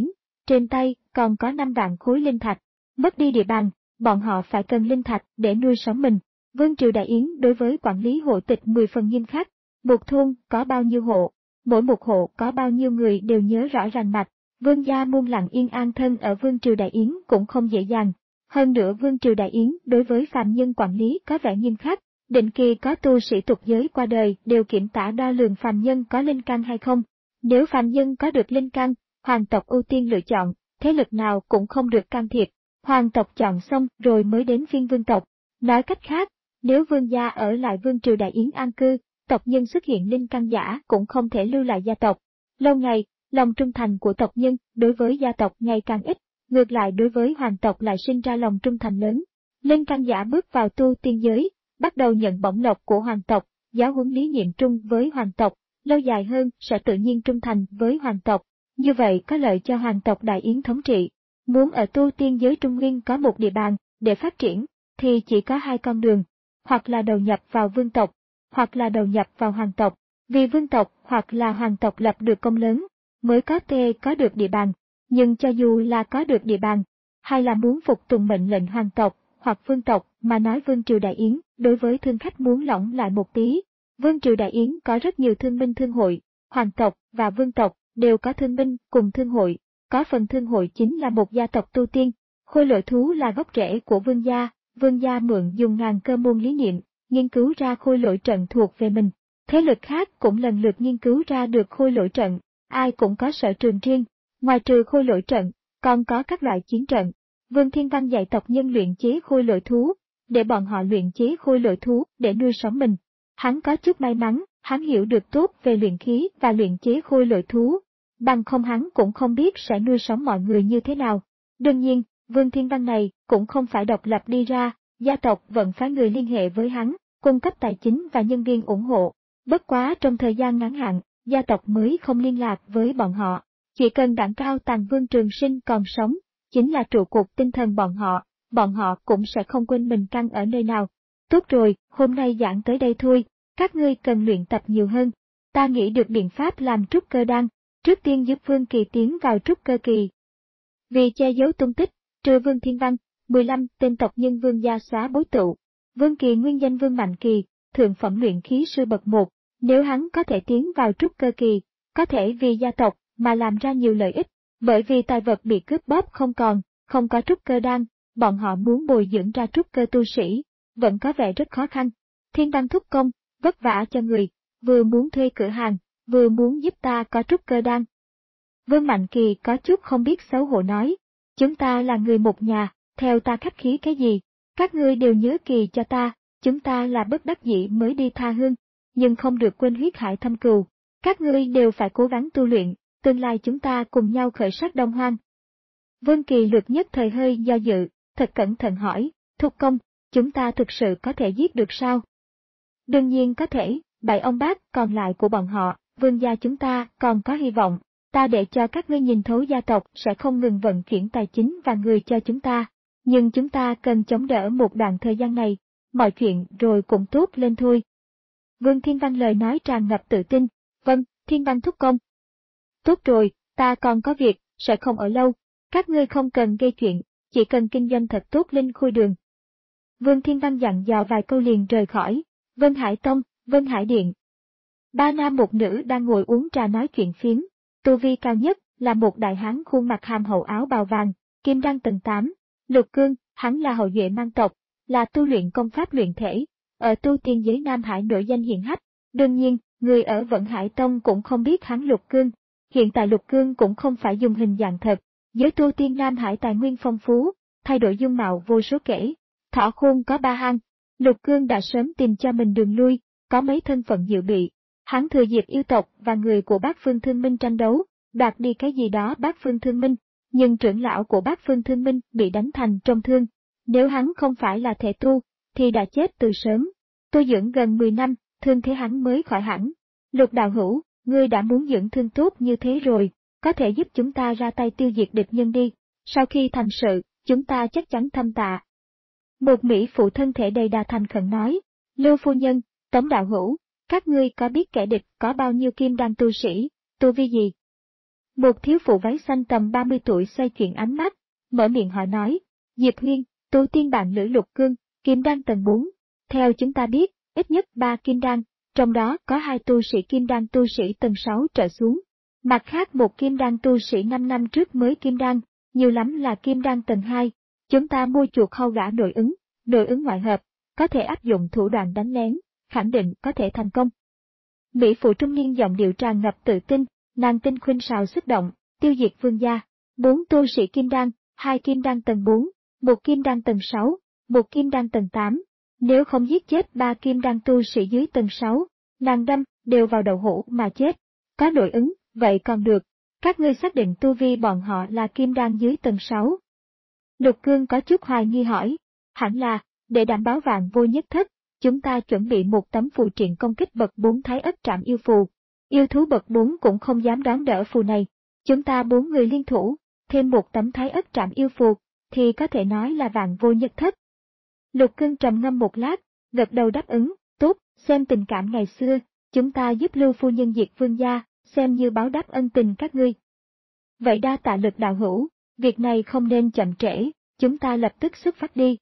S1: trên tay còn có năm vạn khối linh thạch. Mất đi địa bàn, bọn họ phải cần linh thạch để nuôi sống mình. Vương triều Đại Yến đối với quản lý hộ tịch mười phần nghiêm khắc, một thôn có bao nhiêu hộ, mỗi một hộ có bao nhiêu người đều nhớ rõ rành mạch. Vương gia muôn lặng yên an thân ở Vương triều Đại Yến cũng không dễ dàng. Hơn nữa Vương triều Đại Yến đối với phàm nhân quản lý có vẻ nghiêm khắc, định kỳ có tu sĩ tục giới qua đời đều kiểm tả đo lường phàm nhân có linh căn hay không. Nếu phàm nhân có được linh căn, hoàng tộc ưu tiên lựa chọn, thế lực nào cũng không được can thiệp. Hoàng tộc chọn xong rồi mới đến phiên vương tộc. Nói cách khác, nếu vương gia ở lại Vương triều Đại Yến an cư, tộc nhân xuất hiện linh căn giả cũng không thể lưu lại gia tộc. Lâu ngày, lòng trung thành của tộc nhân đối với gia tộc ngày càng ít, ngược lại đối với hoàng tộc lại sinh ra lòng trung thành lớn. Linh căn giả bước vào tu tiên giới, bắt đầu nhận bổng lộc của hoàng tộc, giáo huấn lý niệm trung với hoàng tộc, lâu dài hơn sẽ tự nhiên trung thành với hoàng tộc. Như vậy có lợi cho hoàng tộc Đại Yến thống trị. Muốn ở tu tiên giới Trung Nguyên có một địa bàn để phát triển, thì chỉ có hai con đường, hoặc là đầu nhập vào vương tộc, hoặc là đầu nhập vào hoàng tộc. Vì vương tộc hoặc là hoàng tộc lập được công lớn, mới có thể có được địa bàn. Nhưng cho dù là có được địa bàn, hay là muốn phục tùng mệnh lệnh hoàng tộc hoặc vương tộc mà nói Vương triều Đại Yến đối với thương khách muốn lỏng lại một tí. Vương triều Đại Yến có rất nhiều thương binh thương hội, hoàng tộc và vương tộc đều có thương binh cùng thương hội. Có phần thương hội chính là một gia tộc tu tiên, khôi lỗi thú là gốc rễ của vương gia, vương gia mượn dùng ngàn cơ môn lý niệm, nghiên cứu ra khôi lỗi trận thuộc về mình. Thế lực khác cũng lần lượt nghiên cứu ra được khôi lỗi trận, ai cũng có sở trường riêng. Ngoài trừ khôi lỗi trận, còn có các loại chiến trận. Vương Thiên Văn dạy tộc nhân luyện chế khôi lỗi thú, để bọn họ luyện chế khôi lỗi thú để nuôi sống mình. Hắn có chút may mắn, hắn hiểu được tốt về luyện khí và luyện chế khôi lỗi thú. Bằng không hắn cũng không biết sẽ nuôi sống mọi người như thế nào. Đương nhiên, Vương Thiên Văn này cũng không phải độc lập đi ra, gia tộc vẫn phái người liên hệ với hắn, cung cấp tài chính và nhân viên ủng hộ. Bất quá trong thời gian ngắn hạn, gia tộc mới không liên lạc với bọn họ. Chỉ cần đẳng cao tàng Vương Trường Sinh còn sống, chính là trụ cột tinh thần bọn họ, bọn họ cũng sẽ không quên mình căn ở nơi nào. Tốt rồi, hôm nay giảng tới đây thôi, các ngươi cần luyện tập nhiều hơn. Ta nghĩ được biện pháp làm trúc cơ đan. Trước tiên giúp Vương Kỳ tiến vào trúc cơ kỳ. Vì che giấu tung tích, trừ Vương Thiên Văn, mười lăm tên tộc nhân Vương gia xóa bối tụ. Vương Kỳ nguyên danh Vương Mạnh Kỳ, thượng phẩm luyện khí sư bậc một, nếu hắn có thể tiến vào trúc cơ kỳ, có thể vì gia tộc mà làm ra nhiều lợi ích, bởi vì tài vật bị cướp bóp không còn, không có trúc cơ đan, bọn họ muốn bồi dưỡng ra trúc cơ tu sĩ, vẫn có vẻ rất khó khăn. Thiên Văn thúc công, vất vả cho người, vừa muốn thuê cửa hàng, vừa muốn giúp ta có trúc cơ đan. Vương Mạnh Kỳ có chút không biết xấu hổ nói, chúng ta là người một nhà, theo ta khách khí cái gì, các ngươi đều nhớ Kỳ cho ta, chúng ta là bất đắc dĩ mới đi tha hương, nhưng không được quên huyết hải thâm cừu, các ngươi đều phải cố gắng tu luyện, tương lai chúng ta cùng nhau khởi sắc Đông Hoang. Vương Kỳ lược nhất thời hơi do dự, thật cẩn thận hỏi, thúc công, chúng ta thực sự có thể giết được sao? Đương nhiên có thể, bảy ông bác còn lại của bọn họ, vương gia chúng ta còn có hy vọng, ta để cho các ngươi nhìn thấu gia tộc sẽ không ngừng vận chuyển tài chính và người cho chúng ta, nhưng chúng ta cần chống đỡ một đoạn thời gian này, mọi chuyện rồi cũng tốt lên thôi. Vương Thiên Văn lời nói tràn ngập tự tin, vâng, Thiên Văn thúc công. Tốt rồi, ta còn có việc, sẽ không ở lâu, các ngươi không cần gây chuyện, chỉ cần kinh doanh thật tốt Linh Khôi Đường. Vương Thiên Văn dặn dò vài câu liền rời khỏi, Vân Hải Tông, Vân Hải Điện. Ba nam một nữ đang ngồi uống trà nói chuyện phiếm, tu vi cao nhất là một đại hán khuôn mặt hàm hậu áo bào vàng, kim đan tầng tám, Lục Cương, hắn là hậu duệ mang tộc, là tu luyện công pháp luyện thể, ở tu tiên giới Nam Hải nổi danh hiển hách, đương nhiên, người ở Vân Hải Tông cũng không biết hắn Lục Cương, hiện tại Lục Cương cũng không phải dùng hình dạng thật, giới tu tiên Nam Hải tài nguyên phong phú, thay đổi dung mạo vô số kể, thỏ khôn có ba hang, Lục Cương đã sớm tìm cho mình đường lui, có mấy thân phận dự bị. Hắn thừa dịp yêu tộc và người của Bát Phương Thương Minh tranh đấu, đoạt đi cái gì đó Bát Phương Thương Minh, nhưng trưởng lão của Bát Phương Thương Minh bị đánh thành trọng thương. Nếu hắn không phải là thể tu, thì đã chết từ sớm. Tu dưỡng gần mười năm, thương thế hắn mới khỏi hẳn. Lục đạo hữu, ngươi đã muốn dưỡng thương tốt như thế rồi, có thể giúp chúng ta ra tay tiêu diệt địch nhân đi. Sau khi thành sự, chúng ta chắc chắn thâm tạ. Một mỹ phụ thân thể đầy đà thành khẩn nói, Lưu phu nhân, Tống đạo hữu, các ngươi có biết kẻ địch có bao nhiêu kim đan tu sĩ, tu vi gì? Một thiếu phụ váy xanh tầm ba mươi tuổi xoay chuyển ánh mắt, mở miệng hỏi nói, Diệp Huyên, tu tiên bạn Lữ Lục Cương, kim đan tầng bốn. Theo chúng ta biết, ít nhất ba kim đan, trong đó có hai tu sĩ kim đan tu sĩ tầng sáu trở xuống. Mặt khác một kim đan tu sĩ năm năm trước mới kim đan, nhiều lắm là kim đan tầng hai. Chúng ta mua chuột hâu gã nội ứng, nội ứng ngoại hợp, có thể áp dụng thủ đoạn đánh lén, khẳng định có thể thành công. Mỹ phụ trung niên giọng điệu tràn ngập tự tin, nàng tinh khuynh sào xúc động, tiêu diệt Vương gia. Bốn tu sĩ kim đan, hai kim đan tầng bốn, một kim đan tầng sáu, một kim đan tầng tám. Nếu không giết chết ba kim đan tu sĩ dưới tầng sáu, nàng đâm đều vào đầu hũ mà chết. Có nội ứng, vậy còn được. Các ngươi xác định tu vi bọn họ là kim đan dưới tầng sáu. Lục Cương có chút hoài nghi hỏi, hẳn là, để đảm bảo vạn vô nhất thất, chúng ta chuẩn bị một tấm phù triện công kích bậc bốn thái ất trảm yêu phù. Yêu thú bậc bốn cũng không dám đón đỡ phù này. Chúng ta bốn người liên thủ, thêm một tấm thái ất trảm yêu phù, thì có thể nói là vạn vô nhất thất. Lục Cương trầm ngâm một lát, gật đầu đáp ứng, tốt, xem tình cảm ngày xưa, chúng ta giúp Lưu phu nhân diệt Vương gia, xem như báo đáp ân tình các ngươi. Vậy đa tạ Lực đạo hữu, việc này không nên chậm trễ, chúng ta lập tức xuất phát đi.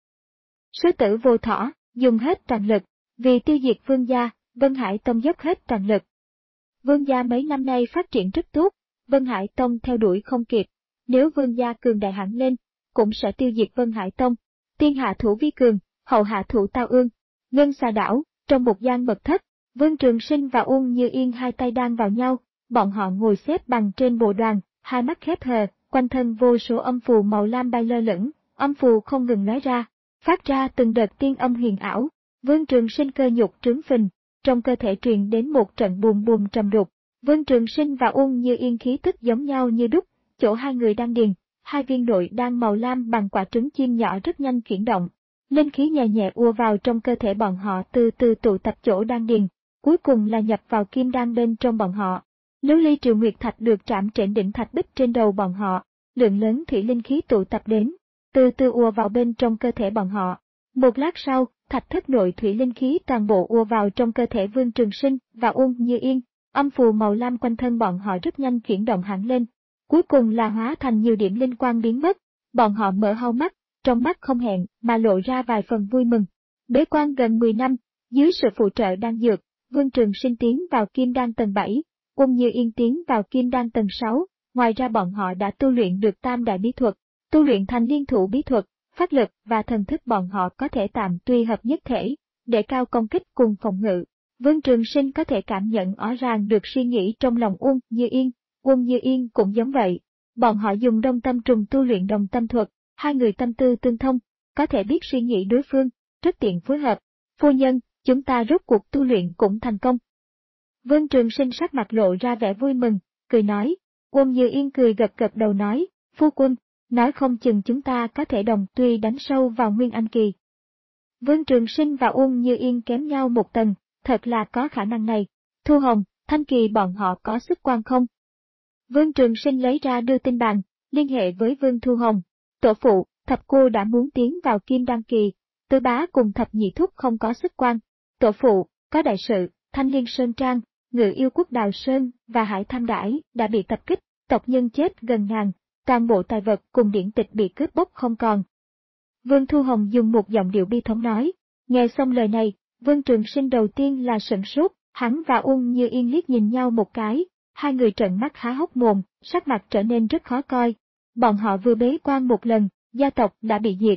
S1: Sư tử vô thỏ, dùng hết toàn lực, vì tiêu diệt Vương gia, Vân Hải Tông dốc hết toàn lực. Vương gia mấy năm nay phát triển rất tốt, Vân Hải Tông theo đuổi không kịp, nếu Vương gia cường đại hẳn lên, cũng sẽ tiêu diệt Vân Hải Tông. Tiên hạ thủ vi cường, hậu hạ thủ tao ương. Ngân Xà đảo, trong một gian mật thất, Vương Trường Sinh và Uông Như Yên hai tay đan vào nhau, bọn họ ngồi xếp bằng trên bồ đoàn, hai mắt khép hờ, quanh thân vô số âm phù màu lam bay lơ lửng, âm phù không ngừng nói ra, phát ra từng đợt tiên âm huyền ảo. Vương Trường Sinh cơ nhục trướng phình, trong cơ thể truyền đến một trận buồn buồn trầm đục. Vương Trường Sinh và Uông Như Yên khí tức giống nhau như đúc, chỗ hai người đang điền, hai viên nội đan màu lam bằng quả trứng chim nhỏ rất nhanh chuyển động. Linh khí nhẹ nhẹ ùa vào trong cơ thể bọn họ từ từ tụ tập chỗ đan điền, cuối cùng là nhập vào kim đan bên trong bọn họ. Lưu ly triều nguyệt thạch được trảm trên đỉnh thạch bích trên đầu bọn họ, lượng lớn thủy linh khí tụ tập đến, từ từ ùa vào bên trong cơ thể bọn họ. Một lát sau, thạch thất nội thủy linh khí toàn bộ ùa vào trong cơ thể Vương Trường Sinh và Uông Như Yên, âm phù màu lam quanh thân bọn họ rất nhanh chuyển động hẳn lên, cuối cùng là hóa thành nhiều điểm linh quang biến mất. Bọn họ mở hau mắt, trong mắt không hẹn mà lộ ra vài phần vui mừng. Bế quan gần mười năm, dưới sự phụ trợ đan dược, Vương Trường Sinh tiến vào kim đan tầng bảy, Uông Như Yên tiến vào kim đan tầng sáu, ngoài ra bọn họ đã tu luyện được tam đại bí thuật, tu luyện thành liên thủ bí thuật, pháp lực và thần thức bọn họ có thể tạm tuy hợp nhất thể, để cao công kích cùng phòng ngự. Vương Trường Sinh có thể cảm nhận rõ ràng được suy nghĩ trong lòng Uông Như Yên, Uông Như Yên cũng giống vậy. Bọn họ dùng đồng tâm trùng tu luyện đồng tâm thuật, hai người tâm tư tương thông, có thể biết suy nghĩ đối phương, rất tiện phối hợp. Phu nhân, chúng ta rốt cuộc tu luyện cũng thành công. Vương Trường Sinh sắc mặt lộ ra vẻ vui mừng, cười nói. Uông Như Yên cười gật gật đầu nói, phu quân, nói không chừng chúng ta có thể đồng tuy đánh sâu vào Nguyên Anh kỳ. Vương Trường Sinh và Uông Như Yên kém nhau một tầng, thật là có khả năng này. Thu Hồng, Thanh Kỳ bọn họ có sức quan không? Vương Trường Sinh lấy ra đưa tin bàn, liên hệ với Vương Thu Hồng. Tổ phụ, thập cô đã muốn tiến vào kim đan kỳ, tứ bá cùng thập nhị thúc không có sức quan. Tổ phụ, có đại sự, Thanh Liên Sơn Trang, Ngự Yêu Quốc Đào Sơn và Hải Tham Đãi đã bị tập kích, tộc nhân chết gần ngàn, toàn bộ tài vật cùng điển tịch bị cướp bóc không còn. Vương Thu Hồng dùng một giọng điệu bi thống nói. Nghe xong lời này, Vương Trường Sinh đầu tiên là sửng sốt, hắn và Uông Như Yên liếc nhìn nhau một cái, hai người trợn mắt há hốc mồm, sắc mặt trở nên rất khó coi. Bọn họ vừa bế quan một lần, gia tộc đã bị diệt.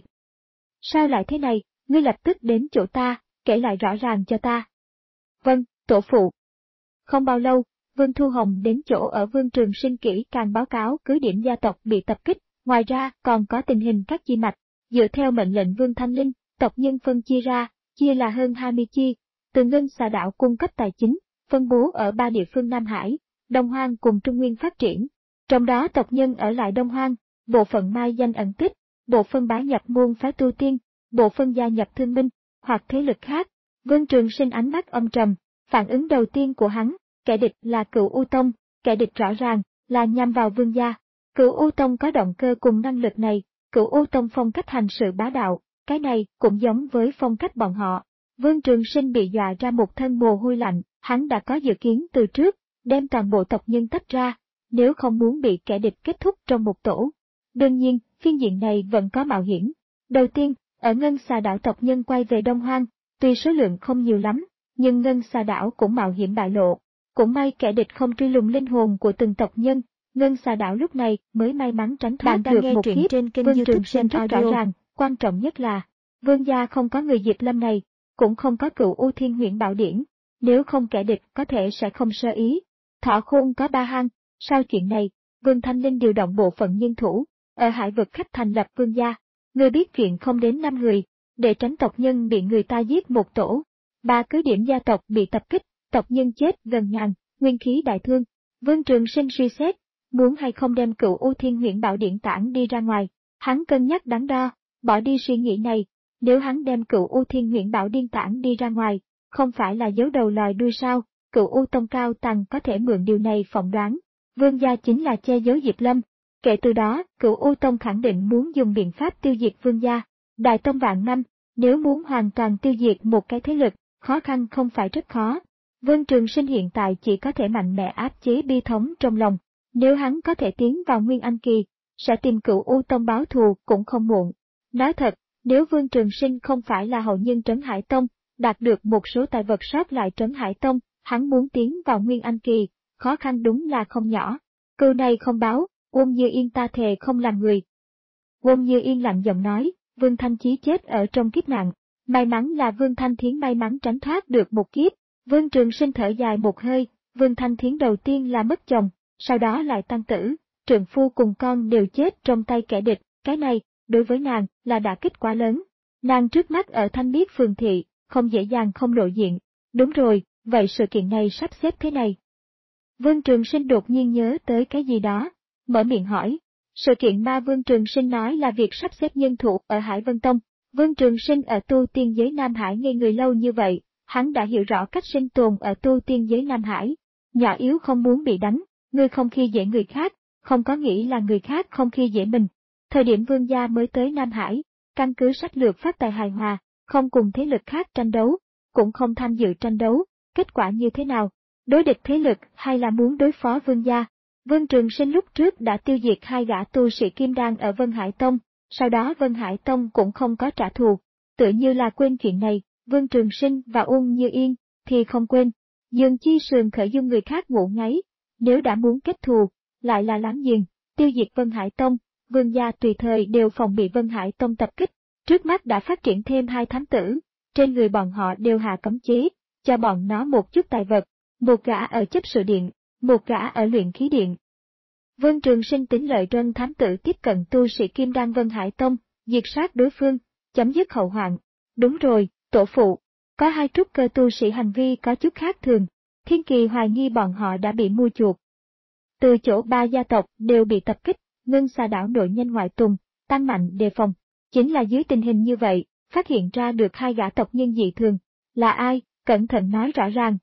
S1: Sao lại thế này, ngươi lập tức đến chỗ ta, kể lại rõ ràng cho ta. Vâng, tổ phụ. Không bao lâu, Vương Thu Hồng đến chỗ ở Vương Trường Sinh kỹ càng báo cáo cứ điểm gia tộc bị tập kích, ngoài ra còn có tình hình các chi mạch. Dựa theo mệnh lệnh Vương Thanh Linh, tộc nhân phân chia ra, chia là hơn hai mươi chi, từ Ngân Xà đảo cung cấp tài chính, phân bố ở ba địa phương Nam Hải, Đông Hoang cùng Trung Nguyên phát triển. Trong đó tộc nhân ở lại Đông Hoang, bộ phận mai danh ẩn tích, bộ phận bá nhập môn phái tu tiên, bộ phận gia nhập thương minh, hoặc thế lực khác. Vương Trường Sinh ánh mắt âm trầm, phản ứng đầu tiên của hắn, kẻ địch là Cửu U Tông, kẻ địch rõ ràng là nhằm vào Vương gia. Cửu U Tông có động cơ cùng năng lực này, Cửu U Tông phong cách hành sự bá đạo, cái này cũng giống với phong cách bọn họ. Vương Trường Sinh bị dọa ra một thân mồ hôi lạnh, hắn đã có dự kiến từ trước, đem toàn bộ tộc nhân tách ra, nếu không muốn bị kẻ địch kết thúc trong một tổ. Đương nhiên, phiên diện này vẫn có mạo hiểm. Đầu tiên, ở Ngân Xà Đảo tộc nhân quay về Đông Hoang, tuy số lượng không nhiều lắm, nhưng Ngân Xà Đảo cũng mạo hiểm bại lộ. Cũng may kẻ địch không truy lùng linh hồn của từng tộc nhân, Ngân Xà Đảo lúc này mới may mắn tránh thoát được một kiếp.
S2: Trên kênh
S1: Vương
S2: YouTube
S1: Trường Sinh rất rõ ràng, quan trọng nhất là, Vương gia không có người Diệp Lâm này, cũng không có Cửu U Thiên Huyễn Bảo Điển, nếu không kẻ địch có thể sẽ không sơ ý. Thỏ Khôn có ba hang, sau chuyện này, Vương Thanh Linh điều động bộ phận nhân thủ, ở hải vực khách thành lập vương gia, người biết chuyện không đến năm người, để tránh tộc nhân bị người ta giết một tổ. Ba cứ điểm gia tộc bị tập kích, tộc nhân chết gần ngàn, nguyên khí đại thương. Vương Trường Sinh suy xét, muốn hay không đem Cửu U Thiên Huyễn Bảo Điển tản đi ra ngoài. Hắn cân nhắc đắn đo, bỏ đi suy nghĩ này, nếu hắn đem Cửu U Thiên Huyễn Bảo Điển tản đi ra ngoài, không phải là giấu đầu lòi đuôi sao? Cửu U Tông cao tầng có thể mượn điều này phỏng đoán. Vương gia chính là che giấu Diệp Lâm. Kể từ đó, Cửu U Tông khẳng định muốn dùng biện pháp tiêu diệt Vương gia. Đại tông vạn năm, nếu muốn hoàn toàn tiêu diệt một cái thế lực, khó khăn không phải rất khó. Vương Trường Sinh hiện tại chỉ có thể mạnh mẽ áp chế bi thống trong lòng. Nếu hắn có thể tiến vào Nguyên Anh Kỳ, sẽ tìm Cửu U Tông báo thù cũng không muộn. Nói thật, nếu Vương Trường Sinh không phải là hậu nhân Trấn Hải Tông, đạt được một số tài vật sót lại Trấn Hải Tông, hắn muốn tiến vào Nguyên Anh Kỳ, khó khăn đúng là không nhỏ. Cừu này không báo, Uông Như Yên ta thề không làm người. Uông Như Yên lạnh giọng nói, Vương Thanh Chí chết ở trong kiếp nạn. May mắn là Vương Thanh Thiến may mắn tránh thoát được một kiếp. Vương Trường Sinh thở dài một hơi, Vương Thanh Thiến đầu tiên là mất chồng, sau đó lại tăng tử, trượng phu cùng con đều chết trong tay kẻ địch, cái này, đối với nàng, là đả kích quá lớn. Nàng trước mắt ở Thanh Miết phường thị, không dễ dàng không lộ diện. Đúng rồi, vậy sự kiện này sắp xếp thế này. Vương Trường Sinh đột nhiên nhớ tới cái gì đó, mở miệng hỏi. Sự kiện mà Vương Trường Sinh nói là việc sắp xếp nhân thủ ở Hải Vân Tông. Vương Trường Sinh ở tu tiên giới Nam Hải ngây người lâu như vậy, hắn đã hiểu rõ cách sinh tồn ở tu tiên giới Nam Hải. Nhỏ yếu không muốn bị đánh, người không khi dễ người khác, không có nghĩ là người khác không khi dễ mình. Thời điểm Vương gia mới tới Nam Hải, căn cứ sách lược phát tài hài hòa, không cùng thế lực khác tranh đấu, cũng không tham dự tranh đấu, kết quả như thế nào? Đối địch thế lực hay là muốn đối phó Vương gia? Vương Trường Sinh lúc trước đã tiêu diệt hai gã tu sĩ Kim Đan ở Vân Hải Tông, sau đó Vân Hải Tông cũng không có trả thù, tựa như là quên chuyện này. Vương Trường Sinh và Uông Như Yên thì không quên. Dương Chi Sườn khởi dung người khác ngủ ngáy, nếu đã muốn kết thù, lại là láng giềng, tiêu diệt Vân Hải Tông, Vương gia tùy thời đều phòng bị Vân Hải Tông tập kích. Trước mắt đã phát triển thêm hai thám tử, trên người bọn họ đều hạ cấm chế, cho bọn nó một chút tài vật, một gã ở chấp sự điện, một gã ở luyện khí điện. Vương Trường Sinh tính lợi rân thám tử tiếp cận tu sĩ Kim Đan Vân Hải Tông, diệt sát đối phương, chấm dứt hậu hoạn. Đúng rồi, tổ phụ, có hai trúc cơ tu sĩ hành vi có chút khác thường, Thiên Kỳ hoài nghi bọn họ đã bị mua chuộc. Từ chỗ ba gia tộc đều bị tập kích, Ngân Xà Đảo nội nhanh ngoại tùng, tăng mạnh đề phòng. Chính là dưới tình hình như vậy, phát hiện ra được hai gã tộc nhân dị thường. Là ai? Cẩn thận nói rõ ràng.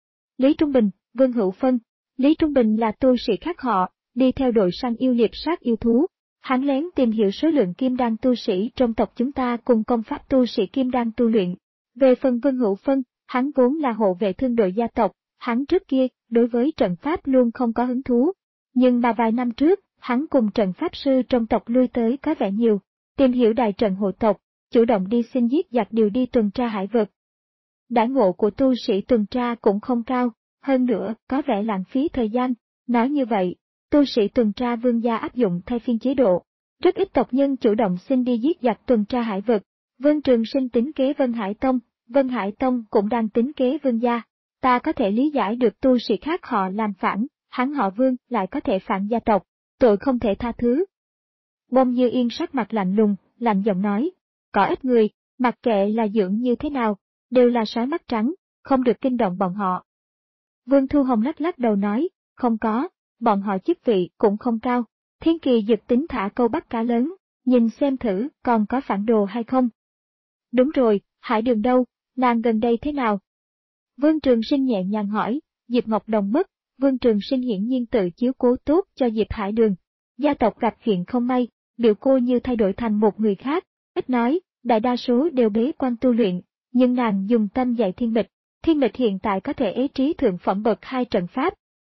S1: Lý Trung Bình, Vương Hữu Phân. Lý Trung Bình là tu sĩ khác họ, đi theo đội săn yêu liệp sát yêu thú. Hắn lén tìm hiểu số lượng kim đan tu sĩ trong tộc chúng ta cùng công pháp tu sĩ kim đan tu luyện. Về phần Vương Hữu Phân, hắn vốn là hộ vệ thương đội gia tộc, hắn trước kia, đối với trận pháp luôn không có hứng thú. Nhưng mà vài năm trước, hắn cùng trận pháp sư trong tộc lui tới có vẻ nhiều. Tìm hiểu đại trận hộ tộc, chủ động đi xin giết giặc điều đi tuần tra hải vực. Đãi ngộ của tu sĩ tuần tra cũng không cao, hơn nữa có vẻ lãng phí thời gian. Nói như vậy, tu sĩ tuần tra Vương gia áp dụng thay phiên chế độ. Rất ít tộc nhân chủ động xin đi giết giặc tuần tra hải vực. Vương Trường Sinh tính kế Vân Hải Tông, Vân Hải Tông cũng đang tính kế Vương gia. Ta có thể lý giải được tu sĩ khác họ làm phản, hắn họ Vương lại có thể phản gia tộc, tội không thể tha thứ. Bông Như Yên sắc mặt lạnh lùng, lạnh giọng nói, có ít người, mặc kệ là dưỡng như thế nào, đều là sói mắt trắng, không được kinh động bọn họ. Vương Thu Hồng lắc lắc đầu nói, không có, bọn họ chức vị cũng không cao. Thiên Kỳ giật tính thả câu bắt cá lớn, nhìn xem thử còn có phản đồ hay không. Đúng rồi, Hải Đường đâu, nàng gần đây thế nào? Vương Trường Sinh nhẹ nhàng hỏi, Diệp Ngọc Đồng mất, Vương Trường Sinh hiển nhiên tự chiếu cố tốt cho Diệp Hải Đường. Gia tộc gặp chuyện không may, biểu cô như thay đổi thành một người khác, ít nói, đại đa số đều bế quan tu luyện, nhưng nàng dùng tâm dạy Thiên Mịch. Thiên Mịch hiện tại có thể ế trí thượng phẩm bậc hai trận pháp.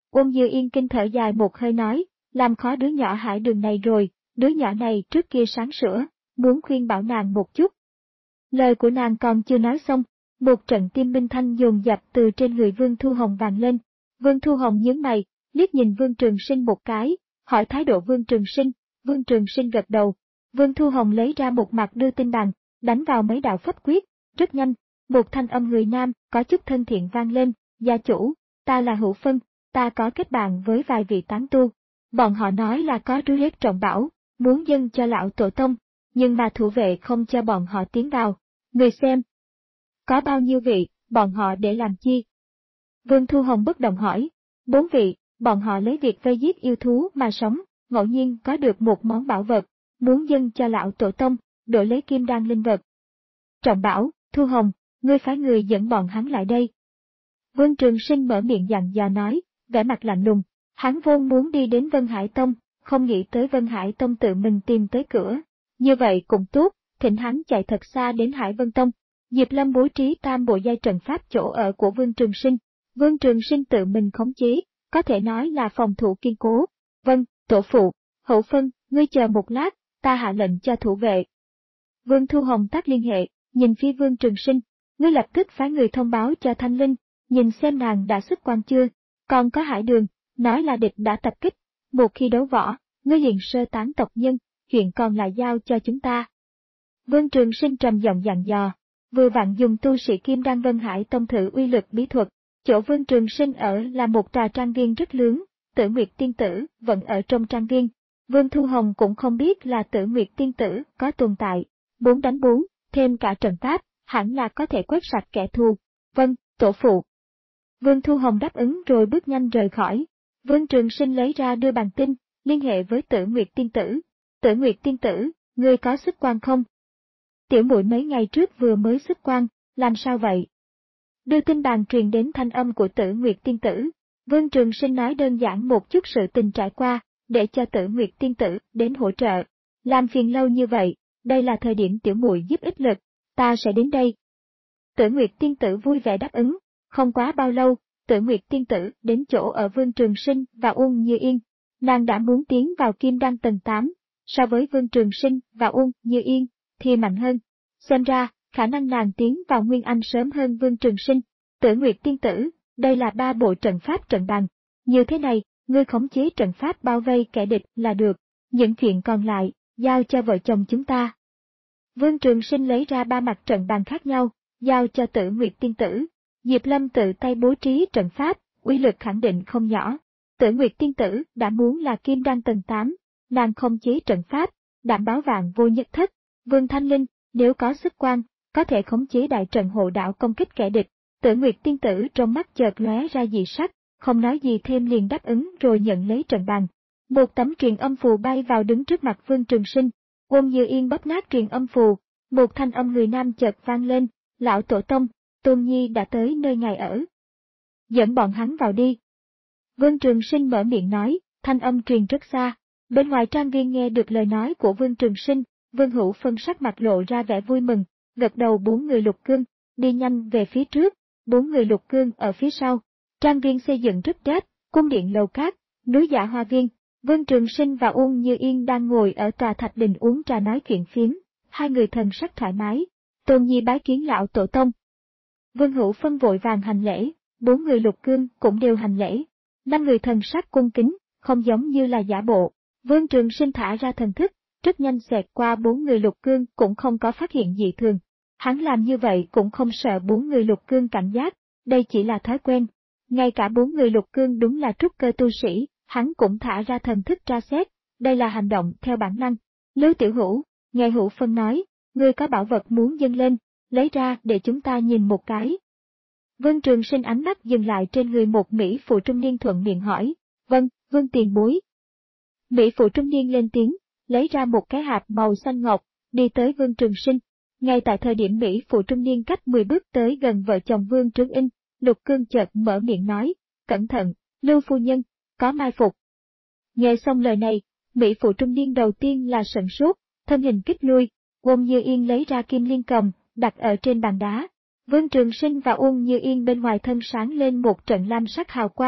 S1: Uông Như Yên kinh thở dài một hơi nói, làm khó đứa nhỏ Hải Đường này rồi, đứa nhỏ này trước kia sáng sủa, muốn khuyên bảo nàng một chút. Lời của nàng còn chưa nói xong, một trận tim minh thanh dồn dập từ trên người Vương Thu Hồng vang lên. Vương Thu Hồng nhướng mày, liếc nhìn Vương Trường Sinh một cái, hỏi thái độ Vương Trường Sinh. Vương Trường Sinh gật đầu. Vương Thu Hồng lấy ra một mặt đưa tin bàn, đánh vào mấy đạo pháp quyết. Rất nhanh, một thanh âm người nam có chút thân thiện vang lên, gia chủ, ta là Hữu Phân, ta có kết bạn với vài vị tán tu. Bọn họ nói là có rứa hết trọng bảo, muốn dâng cho lão tổ tông, nhưng mà thủ vệ không cho bọn họ tiến vào. Người xem, có bao nhiêu vị, bọn họ để làm chi? Vương Thu Hồng bất động hỏi, bốn vị, bọn họ lấy việc vây giết yêu thú mà sống, ngẫu nhiên có được một món bảo vật, muốn dâng cho lão tổ tông, đổi lấy kim đan linh vật. Trọng bảo, Thu Hồng, ngươi phái người dẫn bọn hắn lại đây. Vương Trường Sinh mở miệng dặn dò nói, vẻ mặt lạnh lùng, hắn vốn muốn đi đến Vân Hải Tông, không nghĩ tới Vân Hải Tông tự mình tìm tới cửa. Như vậy cũng tốt, thỉnh hắn chạy thật xa đến Hải Vân Tông. Diệp Lâm bố trí tam bộ giai trận pháp chỗ ở của Vương Trường Sinh. Vương Trường Sinh tự mình khống chế, có thể nói là phòng thủ kiên cố. Vâng, tổ phụ, Hữu Phân, ngươi chờ một lát, ta hạ lệnh cho thủ vệ. Vương Thu Hồng tắt liên hệ, nhìn phía Vương Trường Sinh, ngươi lập tức phái người thông báo cho Thanh Linh, nhìn xem nàng đã xuất quan chưa, còn có Hải Đường, nói là địch đã tập kích, một khi đấu võ, ngươi liền sơ tán tộc nhân, chuyện còn lại giao cho chúng ta. Vương Trường Sinh trầm giọng dặn dò, vừa vặn dùng tu sĩ Kim Đan Vân Hải Tông thử uy lực bí thuật, chỗ Vương Trường Sinh ở là một tòa trang viên rất lớn, Tử Nguyệt Tiên Tử vẫn ở trong trang viên. Vương Thu Hồng cũng không biết là Tử Nguyệt Tiên Tử có tồn tại, bốn đánh bốn, thêm cả trận pháp, hẳn là có thể quét sạch kẻ thù. Vâng, tổ phụ. Vương Thu Hồng đáp ứng rồi bước nhanh rời khỏi. Vương Trường Sinh lấy ra đưa bàn tin, liên hệ với Tử Nguyệt Tiên Tử. Tử Nguyệt Tiên Tử, ngươi có xuất quan không? Tiểu muội mấy ngày trước vừa mới xuất quan, làm sao vậy? Đưa tin bàn truyền đến thanh âm của Tử Nguyệt Tiên Tử. Vương Trường Sinh nói đơn giản một chút sự tình trải qua, để cho Tử Nguyệt Tiên Tử đến hỗ trợ. Làm phiền lâu như vậy, đây là thời điểm tiểu muội giúp ích lực, ta sẽ đến đây. Tử Nguyệt Tiên Tử vui vẻ đáp ứng, không quá bao lâu, Tử Nguyệt Tiên Tử đến chỗ ở Vương Trường Sinh và Uông Như Yên. Nàng đã muốn tiến vào Kim Đan tầng tám, so với Vương Trường Sinh và Uông Như Yên, thì mạnh hơn. Xem ra, khả năng nàng tiến vào Nguyên Anh sớm hơn Vương Trường Sinh. Tử Nguyệt Tiên Tử, đây là ba bộ trận pháp trận bàn. Như thế này, ngươi khống chế trận pháp bao vây kẻ địch là được, những chuyện còn lại, giao cho vợ chồng chúng ta. Vương Trường Sinh lấy ra ba mặt trận bàn khác nhau, giao cho Tử Nguyệt Tiên Tử. Diệp Lâm tự tay bố trí trận pháp, uy lực khẳng định không nhỏ. Tử Nguyệt Tiên Tử đã muốn là Kim Đan tầng tám, nàng không chế trận pháp, đảm bảo vạn vô nhất thất. Vương Thanh Linh, nếu có sức quan, có thể khống chế đại trận hộ đạo công kích kẻ địch. Tử Nguyệt Tiên Tử trong mắt chợt lóe ra dị sắc, không nói gì thêm liền đáp ứng rồi nhận lấy trận bàn. Một tấm truyền âm phù bay vào đứng trước mặt Vương Trường Sinh. Uông Như Yên bóp nát truyền âm phù, một thanh âm người nam chợt vang lên, lão tổ tông, Tôn Nhi đã tới nơi ngài ở. Dẫn bọn hắn vào đi. Vương Trường Sinh mở miệng nói, thanh âm truyền rất xa. Bên ngoài trang viên nghe được lời nói của Vương Trường Sinh, Vương Hữu Phân sắc mặt lộ ra vẻ vui mừng, gật đầu bốn người lục cương, đi nhanh về phía trước, bốn người lục cương ở phía sau. Trang viên xây dựng rất đẹp, cung điện lầu cát, núi giả hoa viên. Vương Trường Sinh và Uông Như Yên đang ngồi ở tòa thạch đình uống trà nói chuyện phiếm, hai người thần sắc thoải mái. Tôn Nhi bái kiến lão tổ tông. Vương Hữu Phân vội vàng hành lễ, bốn người lục cương cũng đều hành lễ. Năm người thần sắc cung kính, không giống như là giả bộ. Vương Trường Sinh thả ra thần thức, rất nhanh xẹt qua bốn người lục cương cũng không có phát hiện dị thường. Hắn làm như vậy cũng không sợ bốn người lục cương cảnh giác, đây chỉ là thói quen. Ngay cả bốn người lục cương đúng là trúc cơ tu sĩ, hắn cũng thả ra thần thức tra xét, đây là hành động theo bản năng. Lưu Tiểu Hữu, nghe Hữu Phân nói, ngươi có bảo vật muốn dâng lên, lấy ra để chúng ta nhìn một cái. Vương Trường Sinh ánh mắt dừng lại trên người một Mỹ phụ trung niên thuận miệng hỏi, vâng, Vương tiền bối. Mỹ phụ trung niên lên tiếng, lấy ra một cái hạt màu xanh ngọc, đi tới Vương Trường Sinh. Ngay tại thời điểm Mỹ phụ trung niên cách mười bước tới gần vợ chồng Vương Trướng In, Lục Cương chợt mở miệng nói, cẩn thận, Lưu phu nhân, có mai phục. Nghe xong lời này, Mỹ phụ trung niên đầu tiên là sửng sốt, thân hình kích lui, Uông Như Yên lấy ra kim liên cầm, đặt ở trên bàn đá. Vương Trường Sinh và Uông Như Yên bên ngoài thân sáng lên một trận lam sắc hào quang,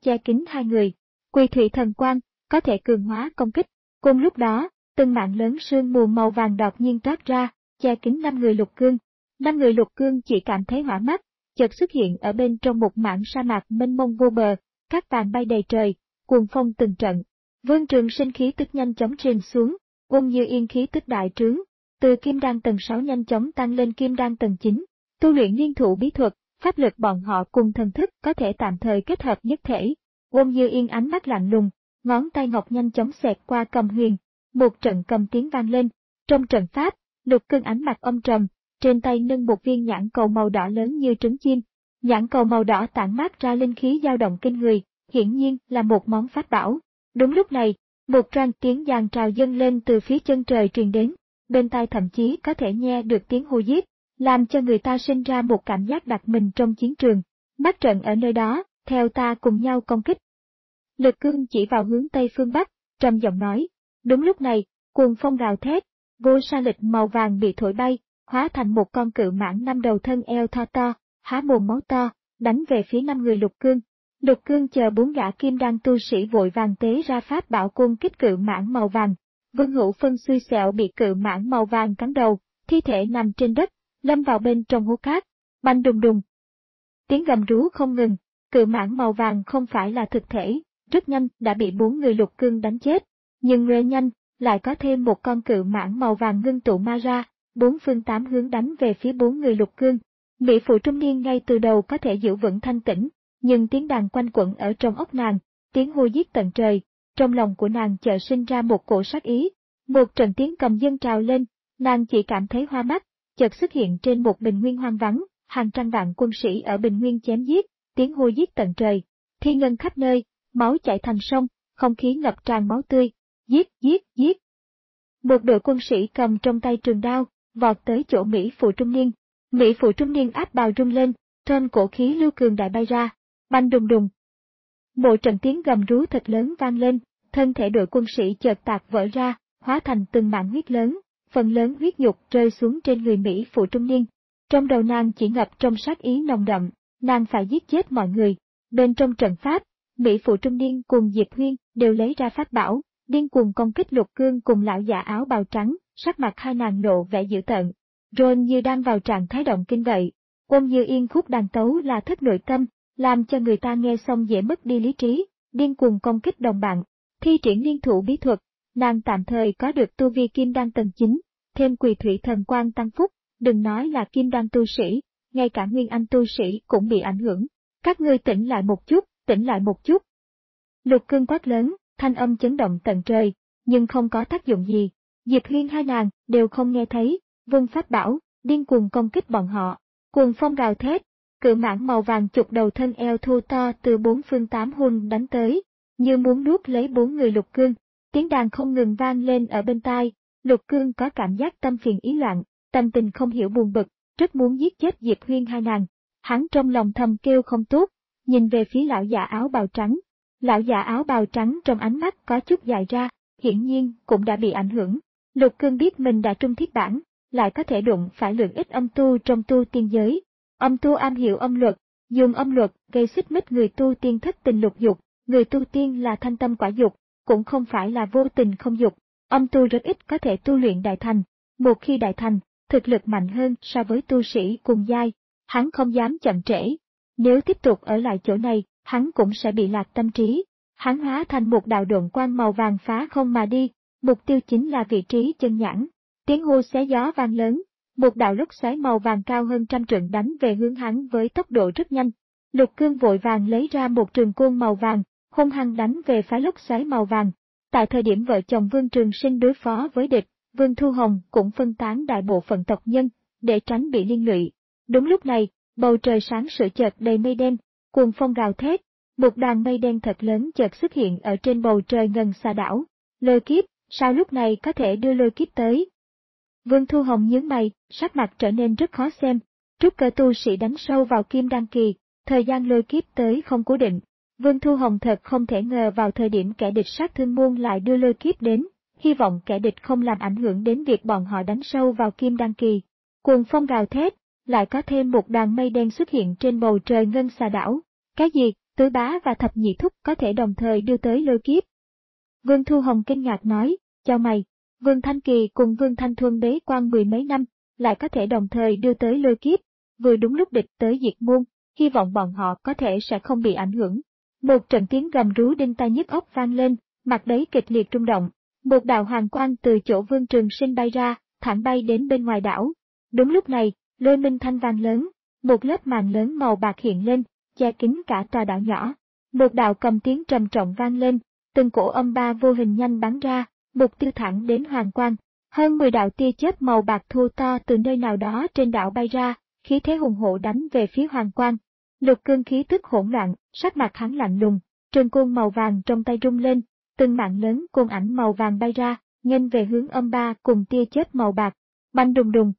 S1: che kín hai người. Quỳ thủy thần quang, có thể cường hóa công kích. Cùng lúc đó, từng mảng lớn sương mù màu vàng đột nhiên toát ra, che kín năm người lục cương. Năm người lục cương chỉ cảm thấy hỏa mắt, chợt xuất hiện ở bên trong một mảng sa mạc mênh mông vô bờ, cát vàng bay đầy trời, cuồng phong từng trận. Vương Trường Sinh khí tức nhanh chóng truyền xuống, Uông Như Yên khí tức đại trướng, từ kim đan tầng sáu nhanh chóng tăng lên kim đan tầng chín. Tu luyện liên thủ bí thuật, pháp lực bọn họ cùng thần thức có thể tạm thời kết hợp nhất thể. Uông Như Yên ánh mắt lạnh lùng, ngón tay ngọc nhanh chóng xẹt qua cầm huyền, một trận cầm tiếng vang lên. Trong trận pháp, lục cương ánh mặt âm trầm, trên tay nâng một viên nhãn cầu màu đỏ lớn như trứng chim. Nhãn cầu màu đỏ tản mát ra linh khí dao động kinh người, hiển nhiên là một món pháp bảo. Đúng lúc này, một tràng tiếng giàn trào dâng lên từ phía chân trời truyền đến, bên tai thậm chí có thể nghe được tiếng hô giết, làm cho người ta sinh ra một cảm giác đặt mình trong chiến trường. Mắt trận ở nơi đó, theo ta cùng nhau công kích. Lực cương chỉ vào hướng tây phương bắc, trầm giọng nói. Đúng lúc này, cuồng phong gào thét, vô sa lịch màu vàng bị thổi bay, hóa thành một con cự mãng năm đầu thân eo to to, há mồm máu to, đánh về phía năm người lục cương. Lục cương chờ bốn gã kim đan tu sĩ vội vàng tế ra pháp bảo cung kích cự mãng màu vàng. Vương Hữu Phân xui xẻo bị cự mãng màu vàng cắn đầu, thi thể nằm trên đất, lâm vào bên trong hố cát. Bành đùng đùng. Tiếng gầm rú không ngừng, cự mãng màu vàng không phải là thực thể, rất nhanh đã bị bốn người lục cương đánh chết. Nhưng rất nhanh, lại có thêm một con cự mãng màu vàng ngưng tụ ma ra, bốn phương tám hướng đánh về phía bốn người lục cương. Mỹ phụ trung niên ngay từ đầu có thể giữ vững thanh tĩnh, nhưng tiếng đàn quanh quẩn ở trong óc nàng, tiếng hô giết tận trời, trong lòng của nàng chợt sinh ra một cổ sát ý. Một trận tiếng cầm dâng trào lên, nàng chỉ cảm thấy hoa mắt, chợt xuất hiện trên một bình nguyên hoang vắng, hàng trăm vạn quân sĩ ở bình nguyên chém giết, tiếng hô giết tận trời, thi ngân khắp nơi, máu chảy thành sông, không khí ngập tràn máu tươi, giết giết giết. Một đội quân sĩ cầm trong tay trường đao, vọt tới chỗ Mỹ phụ trung niên. Mỹ phụ trung niên áp bào rung lên, trên cổ khí lưu cường đại bay ra, bành đùng đùng. Một trận tiếng gầm rú thật lớn vang lên, thân thể đội quân sĩ chợt tạc vỡ ra, hóa thành từng mảng huyết lớn, phần lớn huyết nhục rơi xuống trên người Mỹ phụ trung niên. Trong đầu nàng chỉ ngập trong sát ý nồng đậm, nàng phải giết chết mọi người. Bên trong trận pháp, Mỹ phụ trung niên cùng Diệp Huyên đều lấy ra pháp bảo, điên cuồng công kích lục cương cùng lão già áo bào trắng, sắc mặt hai nàng lộ vẻ dữ tợn. Rồi như đang vào trạng thái động kinh vậy. Ôm Như Yên khúc đàn tấu là thất nội tâm, làm cho người ta nghe xong dễ mất đi lý trí, điên cuồng công kích đồng bạn. Thi triển liên thủ bí thuật, nàng tạm thời có được tu vi kim đan tầng chín, thêm quỳ thủy thần quang tăng phúc, đừng nói là kim đan tu sĩ, ngay cả nguyên anh tu sĩ cũng bị ảnh hưởng. Các ngươi tỉnh lại một chút, tỉnh lại một chút. Lục cương quát lớn, thanh âm chấn động tận trời, nhưng không có tác dụng gì. Diệp Huyên hai nàng đều không nghe thấy, vung pháp bảo, điên cuồng công kích bọn họ. Cuồng phong gào thét, cự mãng màu vàng chục đầu thân eo thô to từ bốn phương tám hướng đánh tới, như muốn nuốt lấy bốn người lục cương. Tiếng đàn không ngừng vang lên ở bên tai, lục cương có cảm giác tâm phiền ý loạn, tâm tình không hiểu buồn bực, rất muốn giết chết Diệp Huyên hai nàng. Hắn trong lòng thầm kêu không tốt, nhìn về phía lão già áo bào trắng. Lão già áo bào trắng trong ánh mắt có chút dài ra, hiển nhiên cũng đã bị ảnh hưởng. Lục cương biết mình đã trung thiết bản, lại có thể đụng phải lượng ít âm tu trong tu tiên giới. Âm tu am hiểu âm luật, dùng âm luật gây xích mích người tu tiên thất tình lục dục, người tu tiên là thanh tâm quả dục, cũng không phải là vô tình không dục. Âm tu rất ít có thể tu luyện đại thành, một khi đại thành, thực lực mạnh hơn so với tu sĩ cùng giai, hắn không dám chậm trễ. Nếu tiếp tục ở lại chỗ này, hắn cũng sẽ bị lạc tâm trí. Hắn hóa thành một đạo độn quang màu vàng phá không mà đi, mục tiêu chính là vị trí chân nhãn. Tiếng hô xé gió vang lớn, một đạo lốc xoáy màu vàng cao hơn trăm trượng đánh về hướng hắn với tốc độ rất nhanh. Lục cương vội vàng lấy ra một trường côn màu vàng, hung hăng đánh về phá lốc xoáy màu vàng. Tại thời điểm vợ chồng Vương Trường Sinh đối phó với địch, Vương Thu Hồng cũng phân tán đại bộ phận tộc nhân, để tránh bị liên lụy. Đúng lúc này, bầu trời sáng sủa chợt đầy mây đen, cuồng phong gào thét, một đoàn mây đen thật lớn chợt xuất hiện ở trên bầu trời ngân xa đảo. Lôi kiếp, sao lúc này có thể đưa lôi kiếp tới? Vương Thu Hồng nhướng mày, sắc mặt trở nên rất khó xem. Trúc cơ tu sĩ đánh sâu vào kim đan kỳ, thời gian lôi kiếp tới không cố định. Vương Thu Hồng thật không thể ngờ vào thời điểm kẻ địch sát thương môn lại đưa lôi kiếp đến, hy vọng kẻ địch không làm ảnh hưởng đến việc bọn họ đánh sâu vào kim đan kỳ. Cuồng phong gào thét, lại có thêm một đoàn mây đen xuất hiện trên bầu trời ngân xà đảo. Cái gì, tứ bá và thập nhị thúc có thể đồng thời đưa tới lôi kiếp. Vương Thu Hồng kinh ngạc nói, chào mày, Vương Thanh Kỳ cùng Vương Thanh Thuân bế quan mười mấy năm, lại có thể đồng thời đưa tới lôi kiếp, vừa đúng lúc địch tới diệt môn, hy vọng bọn họ có thể sẽ không bị ảnh hưởng. Một trận tiếng gầm rú đinh tai nhức óc vang lên, mặt đất kịch liệt rung động. Một đạo hoàng quang từ chỗ Vương Trường Sinh bay ra, thẳng bay đến bên ngoài đảo. Đúng lúc này, lôi minh thanh vang lớn, một lớp màn lớn màu bạc hiện lên, che kín cả tòa đảo nhỏ. Một đạo cầm tiếng trầm trọng vang lên, từng cổ âm ba vô hình nhanh bắn ra, mục tiêu thẳng đến hoàng quang. Hơn mười đạo tia chớp màu bạc thô to từ nơi nào đó trên đảo bay ra, khí thế hùng hổ đánh về phía hoàng quang. Lục Cương khí tức hỗn loạn, sắc mặt hắn lạnh lùng, trường côn màu vàng trong tay rung lên, từng mạng lớn côn ảnh màu vàng bay ra, nghênh về hướng âm ba cùng tia chớp màu bạc. Banh đùng đùng.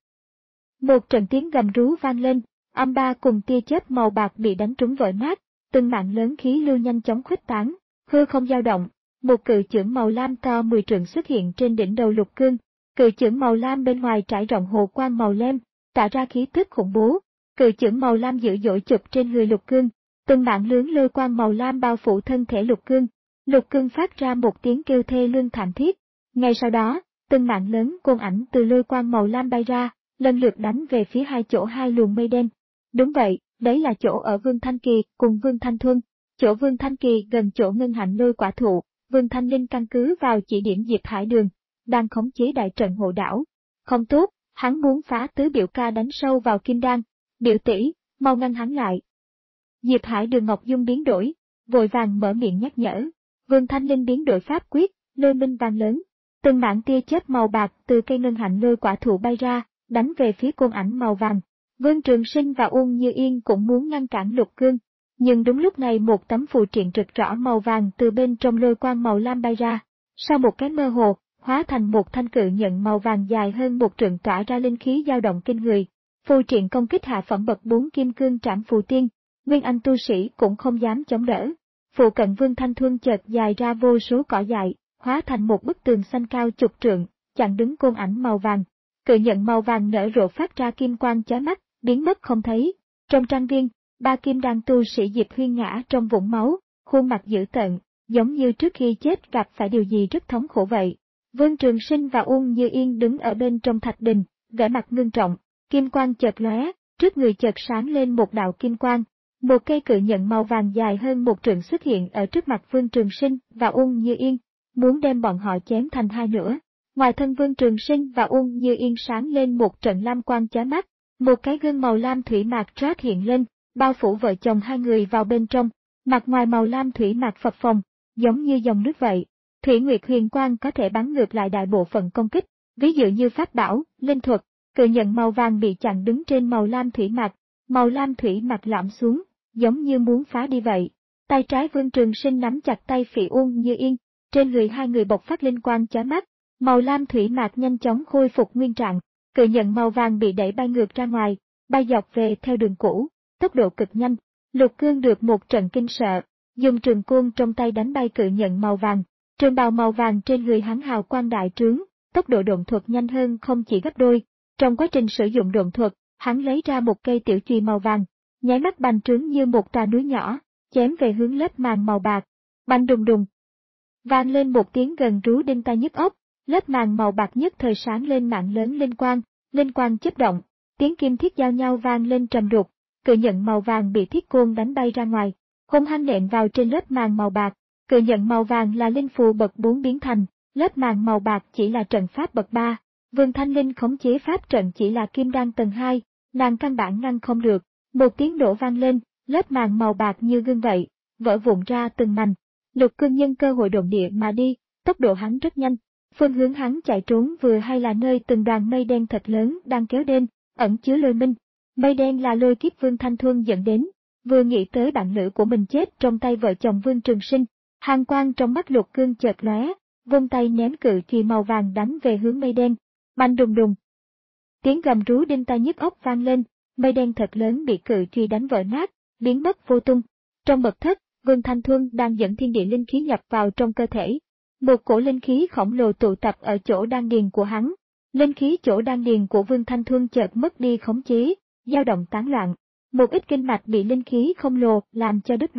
S1: Một trận tiếng gầm rú vang lên, âm ba cùng tia chớp màu bạc bị đánh trúng vỡ nát, từng mạng lớn khí lưu nhanh chóng khuếch tán, hư không dao động. Một cự chưởng màu lam to mười trượng xuất hiện trên đỉnh đầu Lục Cương. Cự chưởng màu lam bên ngoài trải rộng hồ quang màu lem, tạo ra khí tức khủng bố. Cự chưởng màu lam dữ dội chụp trên người Lục Cương, từng mạng lưới lôi quang màu lam bao phủ thân thể Lục Cương. Lục Cương phát ra một tiếng kêu thê lương thảm thiết. Ngay sau đó, từng mạng lớn côn ảnh từ lôi quang màu lam bay ra, lần lượt đánh về phía hai chỗ hai luồng mây đen. Đúng vậy, đấy là chỗ ở Vương Thanh Kỳ cùng Vương Thanh Thuân. Chỗ Vương Thanh Kỳ gần chỗ ngân hạnh lôi quả thụ, Vương Thanh Linh căn cứ vào chỉ điểm Diệp Hải Đường, đang khống chế đại trận hộ đảo. Không tốt, hắn muốn phá tứ biểu ca đánh sâu vào kim đan. Biểu tỷ, mau ngăn hắn lại. Diệp Hải Đường Ngọc Dung biến đổi, vội vàng mở miệng nhắc nhở. Vương Thanh Linh biến đổi pháp quyết, lôi minh vang lớn. Từng mảng tia chớp màu bạc từ cây ngân hạnh lôi quả thụ bay ra, đánh về phía côn ảnh màu vàng. Vương Trường Sinh và Uông Như Yên cũng muốn ngăn cản Lục Cương. Nhưng đúng lúc này một tấm phù triện rực rõ màu vàng từ bên trong lôi quang màu lam bay ra. Sau một cái mơ hồ, hóa thành một thanh cự nhận màu vàng dài hơn một trượng tỏa ra linh khí dao động kinh người. Phù triện công kích hạ phẩm bậc bốn kim cương trảm phù tiên, nguyên anh tu sĩ cũng không dám chống đỡ. Phụ cận Vương Thanh Thuân chợt dài ra vô số cỏ dại, hóa thành một bức tường xanh cao chục trượng, chặn đứng côn ảnh màu vàng. Cự nhận màu vàng nở rộ phát ra kim quang chói mắt, biến mất không thấy. Trong trang viên, ba kim đan tu sĩ Diệp Huyên ngã trong vũng máu, khuôn mặt dữ tợn, giống như trước khi chết gặp phải điều gì rất thống khổ vậy. Vương Trường Sinh và Uông Như Yên đứng ở bên trong thạch đình, vẻ mặt ngưng trọng, kim quang chợt lóe, trước người chợt sáng lên một đạo kim quang. Một cây cự nhận màu vàng dài hơn một trượng xuất hiện ở trước mặt Vương Trường Sinh và Uông Như Yên, muốn đem bọn họ chém thành hai nửa. Ngoài thân Vương Trường Sinh và Uông Như Yên sáng lên một trận lam quang chói mắt, một cái gương màu lam thủy mạc trót hiện lên, bao phủ vợ chồng hai người vào bên trong, mặt ngoài màu lam thủy mạc phập phồng, giống như dòng nước vậy. Thủy Nguyệt Huyền Quang có thể bắn ngược lại đại bộ phận công kích, ví dụ như pháp bảo, linh thuật. Cự nhận màu vàng bị chặn đứng trên màu lam thủy mạc, màu lam thủy mạc lõm xuống, giống như muốn phá đi vậy. Tay trái Vương Trường Sinh nắm chặt tay Phỉ Uông Như Yên, trên người hai người bộc phát linh quang chói mắt, màu lam thủy mạc nhanh chóng khôi phục nguyên trạng. Cự nhận màu vàng bị đẩy bay ngược ra ngoài, bay dọc về theo đường cũ, tốc độ cực nhanh. Lục Cương được một trận kinh sợ, dùng trường côn trong tay đánh bay cự nhận màu vàng. Trường bào màu vàng trên người hắn hào quang đại trướng, tốc độ độn thuật nhanh hơn không chỉ gấp đôi. Trong quá trình sử dụng độn thuật, hắn lấy ra một cây tiểu chùy màu vàng, nháy mắt bành trướng như một tòa núi nhỏ, chém về hướng lớp màng màu bạc. Bành đùng đùng. Vang lên một tiếng gần rú đinh tai nhức óc, lớp màng màu bạc nhất thời sáng lên mạng lớn linh quang, linh quang chớp động, tiếng kim thiết giao nhau vang lên trầm đục, cự nhận màu vàng bị thiết côn đánh bay ra ngoài, hung hăng nện vào trên lớp màng màu bạc. Cự nhận màu vàng là linh phù bậc bốn biến thành, lớp màng màu bạc chỉ là trận pháp bậc ba. Vương Thanh Linh khống chế pháp trận chỉ là kim đan tầng hai, nàng căn bản ngăn không được. Một tiếng nổ vang lên, lớp màng màu bạc như gương vậy, vỡ vụn ra từng mảnh. Lục Cương nhân cơ hội độn địa mà đi, tốc độ hắn rất nhanh. Phương hướng hắn chạy trốn vừa hay là nơi từng đoàn mây đen thật lớn đang kéo đến, ẩn chứa lôi minh. Mây đen là lôi kiếp Vương Thanh Thuân dẫn đến. Vừa nghĩ tới bạn nữ của mình chết trong tay vợ chồng Vương Trường Sinh, hàn quang trong mắt Lục Cương chợt lóe, vung tay ném cự chùy màu vàng đánh về hướng mây đen. Bành đùng đùng. Tiếng gầm rú đinh tai nhức óc vang lên, mây đen thật lớn bị cự chùy đánh vỡ nát, biến mất vô tung. Trong mật thất, Vương Thanh Thuân đang dẫn thiên địa linh khí nhập vào trong cơ thể. Một cổ linh khí khổng lồ tụ tập ở chỗ đan điền của hắn. Linh khí chỗ đan điền của Vương Thanh Thuân chợt mất đi khống chế, dao động tán loạn. Một ít kinh mạch bị linh khí không lồ làm cho đứt đoạn,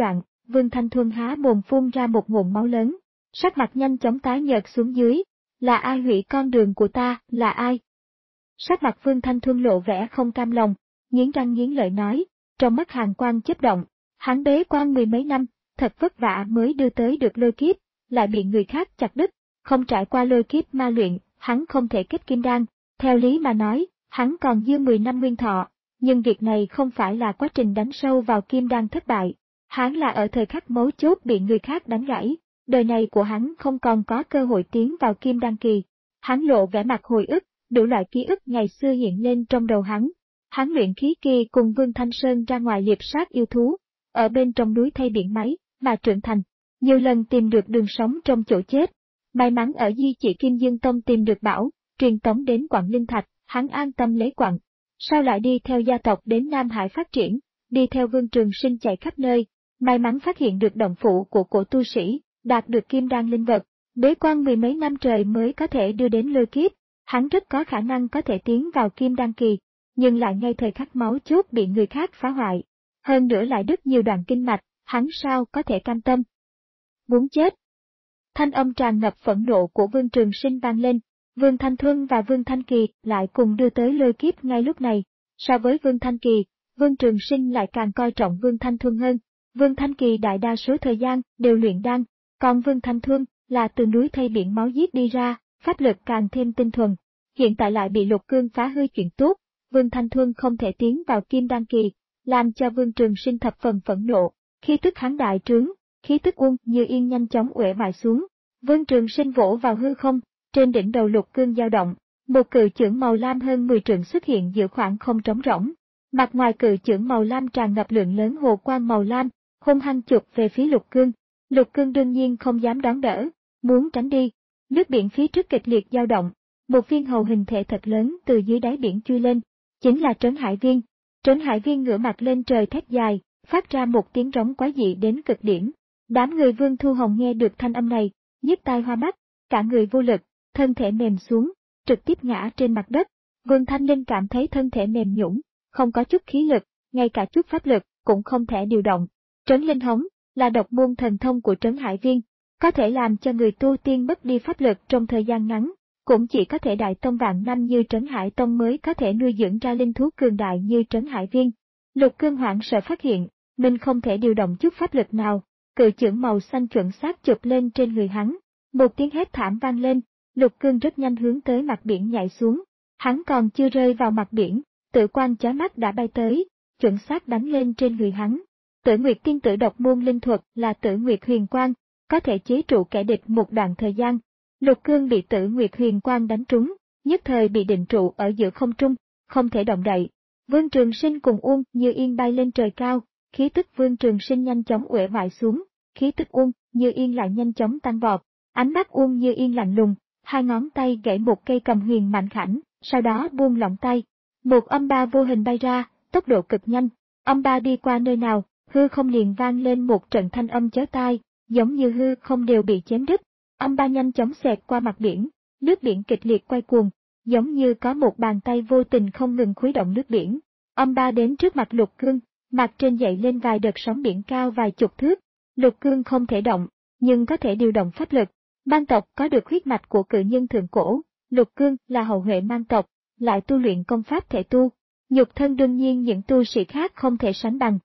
S1: Vương Thanh Thuân há mồm phun ra một ngụm máu lớn, sắc mặt nhanh chóng tái nhợt xuống dưới. Là ai hủy con đường của ta, là ai? Sắc mặt Vương Thanh Thuân lộ vẻ không cam lòng, nghiến răng nghiến lợi nói, trong mắt hàn quang chớp động, hắn bế quan mười mấy năm, thật vất vả mới đưa tới được lôi kiếp, lại bị người khác chặt đứt, không trải qua lôi kiếp ma luyện, hắn không thể kết kim đan, theo lý mà nói, hắn còn dư mười năm nguyên thọ, nhưng việc này không phải là quá trình đánh sâu vào kim đan thất bại, hắn là ở thời khắc mấu chốt bị người khác đánh gãy, đời này của hắn không còn có cơ hội tiến vào kim đan kỳ. Hắn lộ vẻ mặt hồi ức, đủ loại ký ức ngày xưa hiện lên trong đầu hắn. Hắn luyện khí kỳ cùng Vương Thanh Sơn ra ngoài liệp sát yêu thú, ở bên trong núi thay biển máy, mà trưởng thành, nhiều lần tìm được đường sống trong chỗ chết. May mắn ở Di Chỉ Kim Dương Tông tìm được bảo, truyền tống đến Quặng Linh Thạch, hắn an tâm lấy quặng. Sau lại đi theo gia tộc đến Nam Hải phát triển, đi theo Vương Trường Sinh chạy khắp nơi, may mắn phát hiện được động phủ của cổ tu sĩ, đạt được kim đan linh vật, bế quan mười mấy năm trời mới có thể đưa đến lôi kiếp, hắn rất có khả năng có thể tiến vào kim đan kỳ, nhưng lại ngay thời khắc máu chốt bị người khác phá hoại, hơn nữa lại đứt nhiều đoạn kinh mạch, hắn sao có thể cam tâm. Muốn chết. Thanh âm tràn ngập phẫn nộ của Vương Trường Sinh vang lên, Vương Thanh Thuân và Vương Thanh Kỳ lại cùng đưa tới lôi kiếp ngay lúc này, so với Vương Thanh Kỳ, Vương Trường Sinh lại càng coi trọng Vương Thanh Thuân hơn, Vương Thanh Kỳ đại đa số thời gian đều luyện đan, còn Vương Thanh Thuân là từ núi thay biển máu giết đi ra, pháp lực càng thêm tinh thuần, hiện tại lại bị Lục Cương phá hư chuyện tốt, Vương Thanh Thuân không thể tiến vào kim đan kỳ, làm cho Vương Trường Sinh thập phần phẫn nộ, khí tức hắn đại trướng, khí tức Uông Như Yên nhanh chóng uể oải xuống, Vương Trường Sinh vỗ vào hư không, trên đỉnh đầu Lục Cương dao động, một cự chưởng màu lam hơn mười trượng xuất hiện giữa khoảng không trống rỗng, mặt ngoài cự chưởng màu lam tràn ngập lượng lớn hồ quang màu lam, hung hăng chụp về phía Lục Cương. Lục Cương đương nhiên không dám đón đỡ, muốn tránh đi. Nước biển phía trước kịch liệt dao động, một viên hầu hình thể thật lớn từ dưới đáy biển chui lên, chính là Trấn Hải Viên. Trấn Hải Viên ngửa mặt lên trời thét dài, phát ra một tiếng rống quái dị đến cực điểm. Đám người Vương Thu Hồng nghe được thanh âm này, nhức tai hoa mắt, cả người vô lực, thân thể mềm xuống, trực tiếp ngã trên mặt đất. Vương Thanh Linh cảm thấy thân thể mềm nhũn, không có chút khí lực, ngay cả chút pháp lực cũng không thể điều động. Trấn Linh Hống là độc môn thần thông của Trấn Hải Viên, có thể làm cho người tu tiên mất đi pháp lực trong thời gian ngắn, cũng chỉ có thể đại tông vạn năm như Trấn Hải Tông mới có thể nuôi dưỡng ra linh thú cường đại như Trấn Hải Viên. Lục Cương hoảng sợ phát hiện, mình không thể điều động chút pháp lực nào, cự chưởng màu xanh chuẩn xác chụp lên trên người hắn, một tiếng hét thảm vang lên, Lục Cương rất nhanh hướng tới mặt biển nhảy xuống, hắn còn chưa rơi vào mặt biển, tự quan chói mắt đã bay tới, chuẩn xác đánh lên trên người hắn. Tử Nguyệt Tiên Tử độc môn linh thuật là Tử Nguyệt Huyền Quang, có thể chế trụ kẻ địch một đoạn thời gian. Lục Cương bị Tử Nguyệt Huyền Quang đánh trúng, nhất thời bị định trụ ở giữa không trung, không thể động đậy. Vương Trường Sinh cùng Uông Như Yên bay lên trời cao, khí tức Vương Trường Sinh nhanh chóng uể oải xuống, khí tức Uông Như Yên lại nhanh chóng tăng vọt. Ánh mắt Uông Như Yên lạnh lùng, hai ngón tay gãy một cây cầm huyền mạnh khảnh, sau đó buông lỏng tay. Một âm ba vô hình bay ra, tốc độ cực nhanh. Âm ba đi qua nơi nào, hư không liền vang lên một trận thanh âm chói tai, giống như hư không đều bị chém đứt. Âm ba nhanh chóng xẹt qua mặt biển, nước biển kịch liệt quay cuồng, giống như có một bàn tay vô tình không ngừng khuấy động nước biển. Âm ba đến trước mặt Lục Cương, mặt trên dậy lên vài đợt sóng biển cao vài chục thước. Lục Cương không thể động, nhưng có thể điều động pháp lực. Mang tộc có được huyết mạch của cự nhân thượng cổ, Lục Cương là hậu huệ mang tộc, lại tu luyện công pháp thể tu. Nhục thân đương nhiên những tu sĩ khác không thể sánh bằng.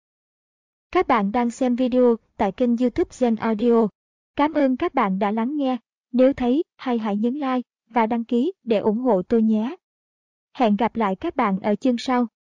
S1: Các bạn đang xem video tại kênh YouTube Gen Audio. Cảm ơn các bạn đã lắng nghe. Nếu thấy hay hãy nhấn like và đăng ký để ủng hộ tôi nhé. Hẹn gặp lại các bạn ở chương sau.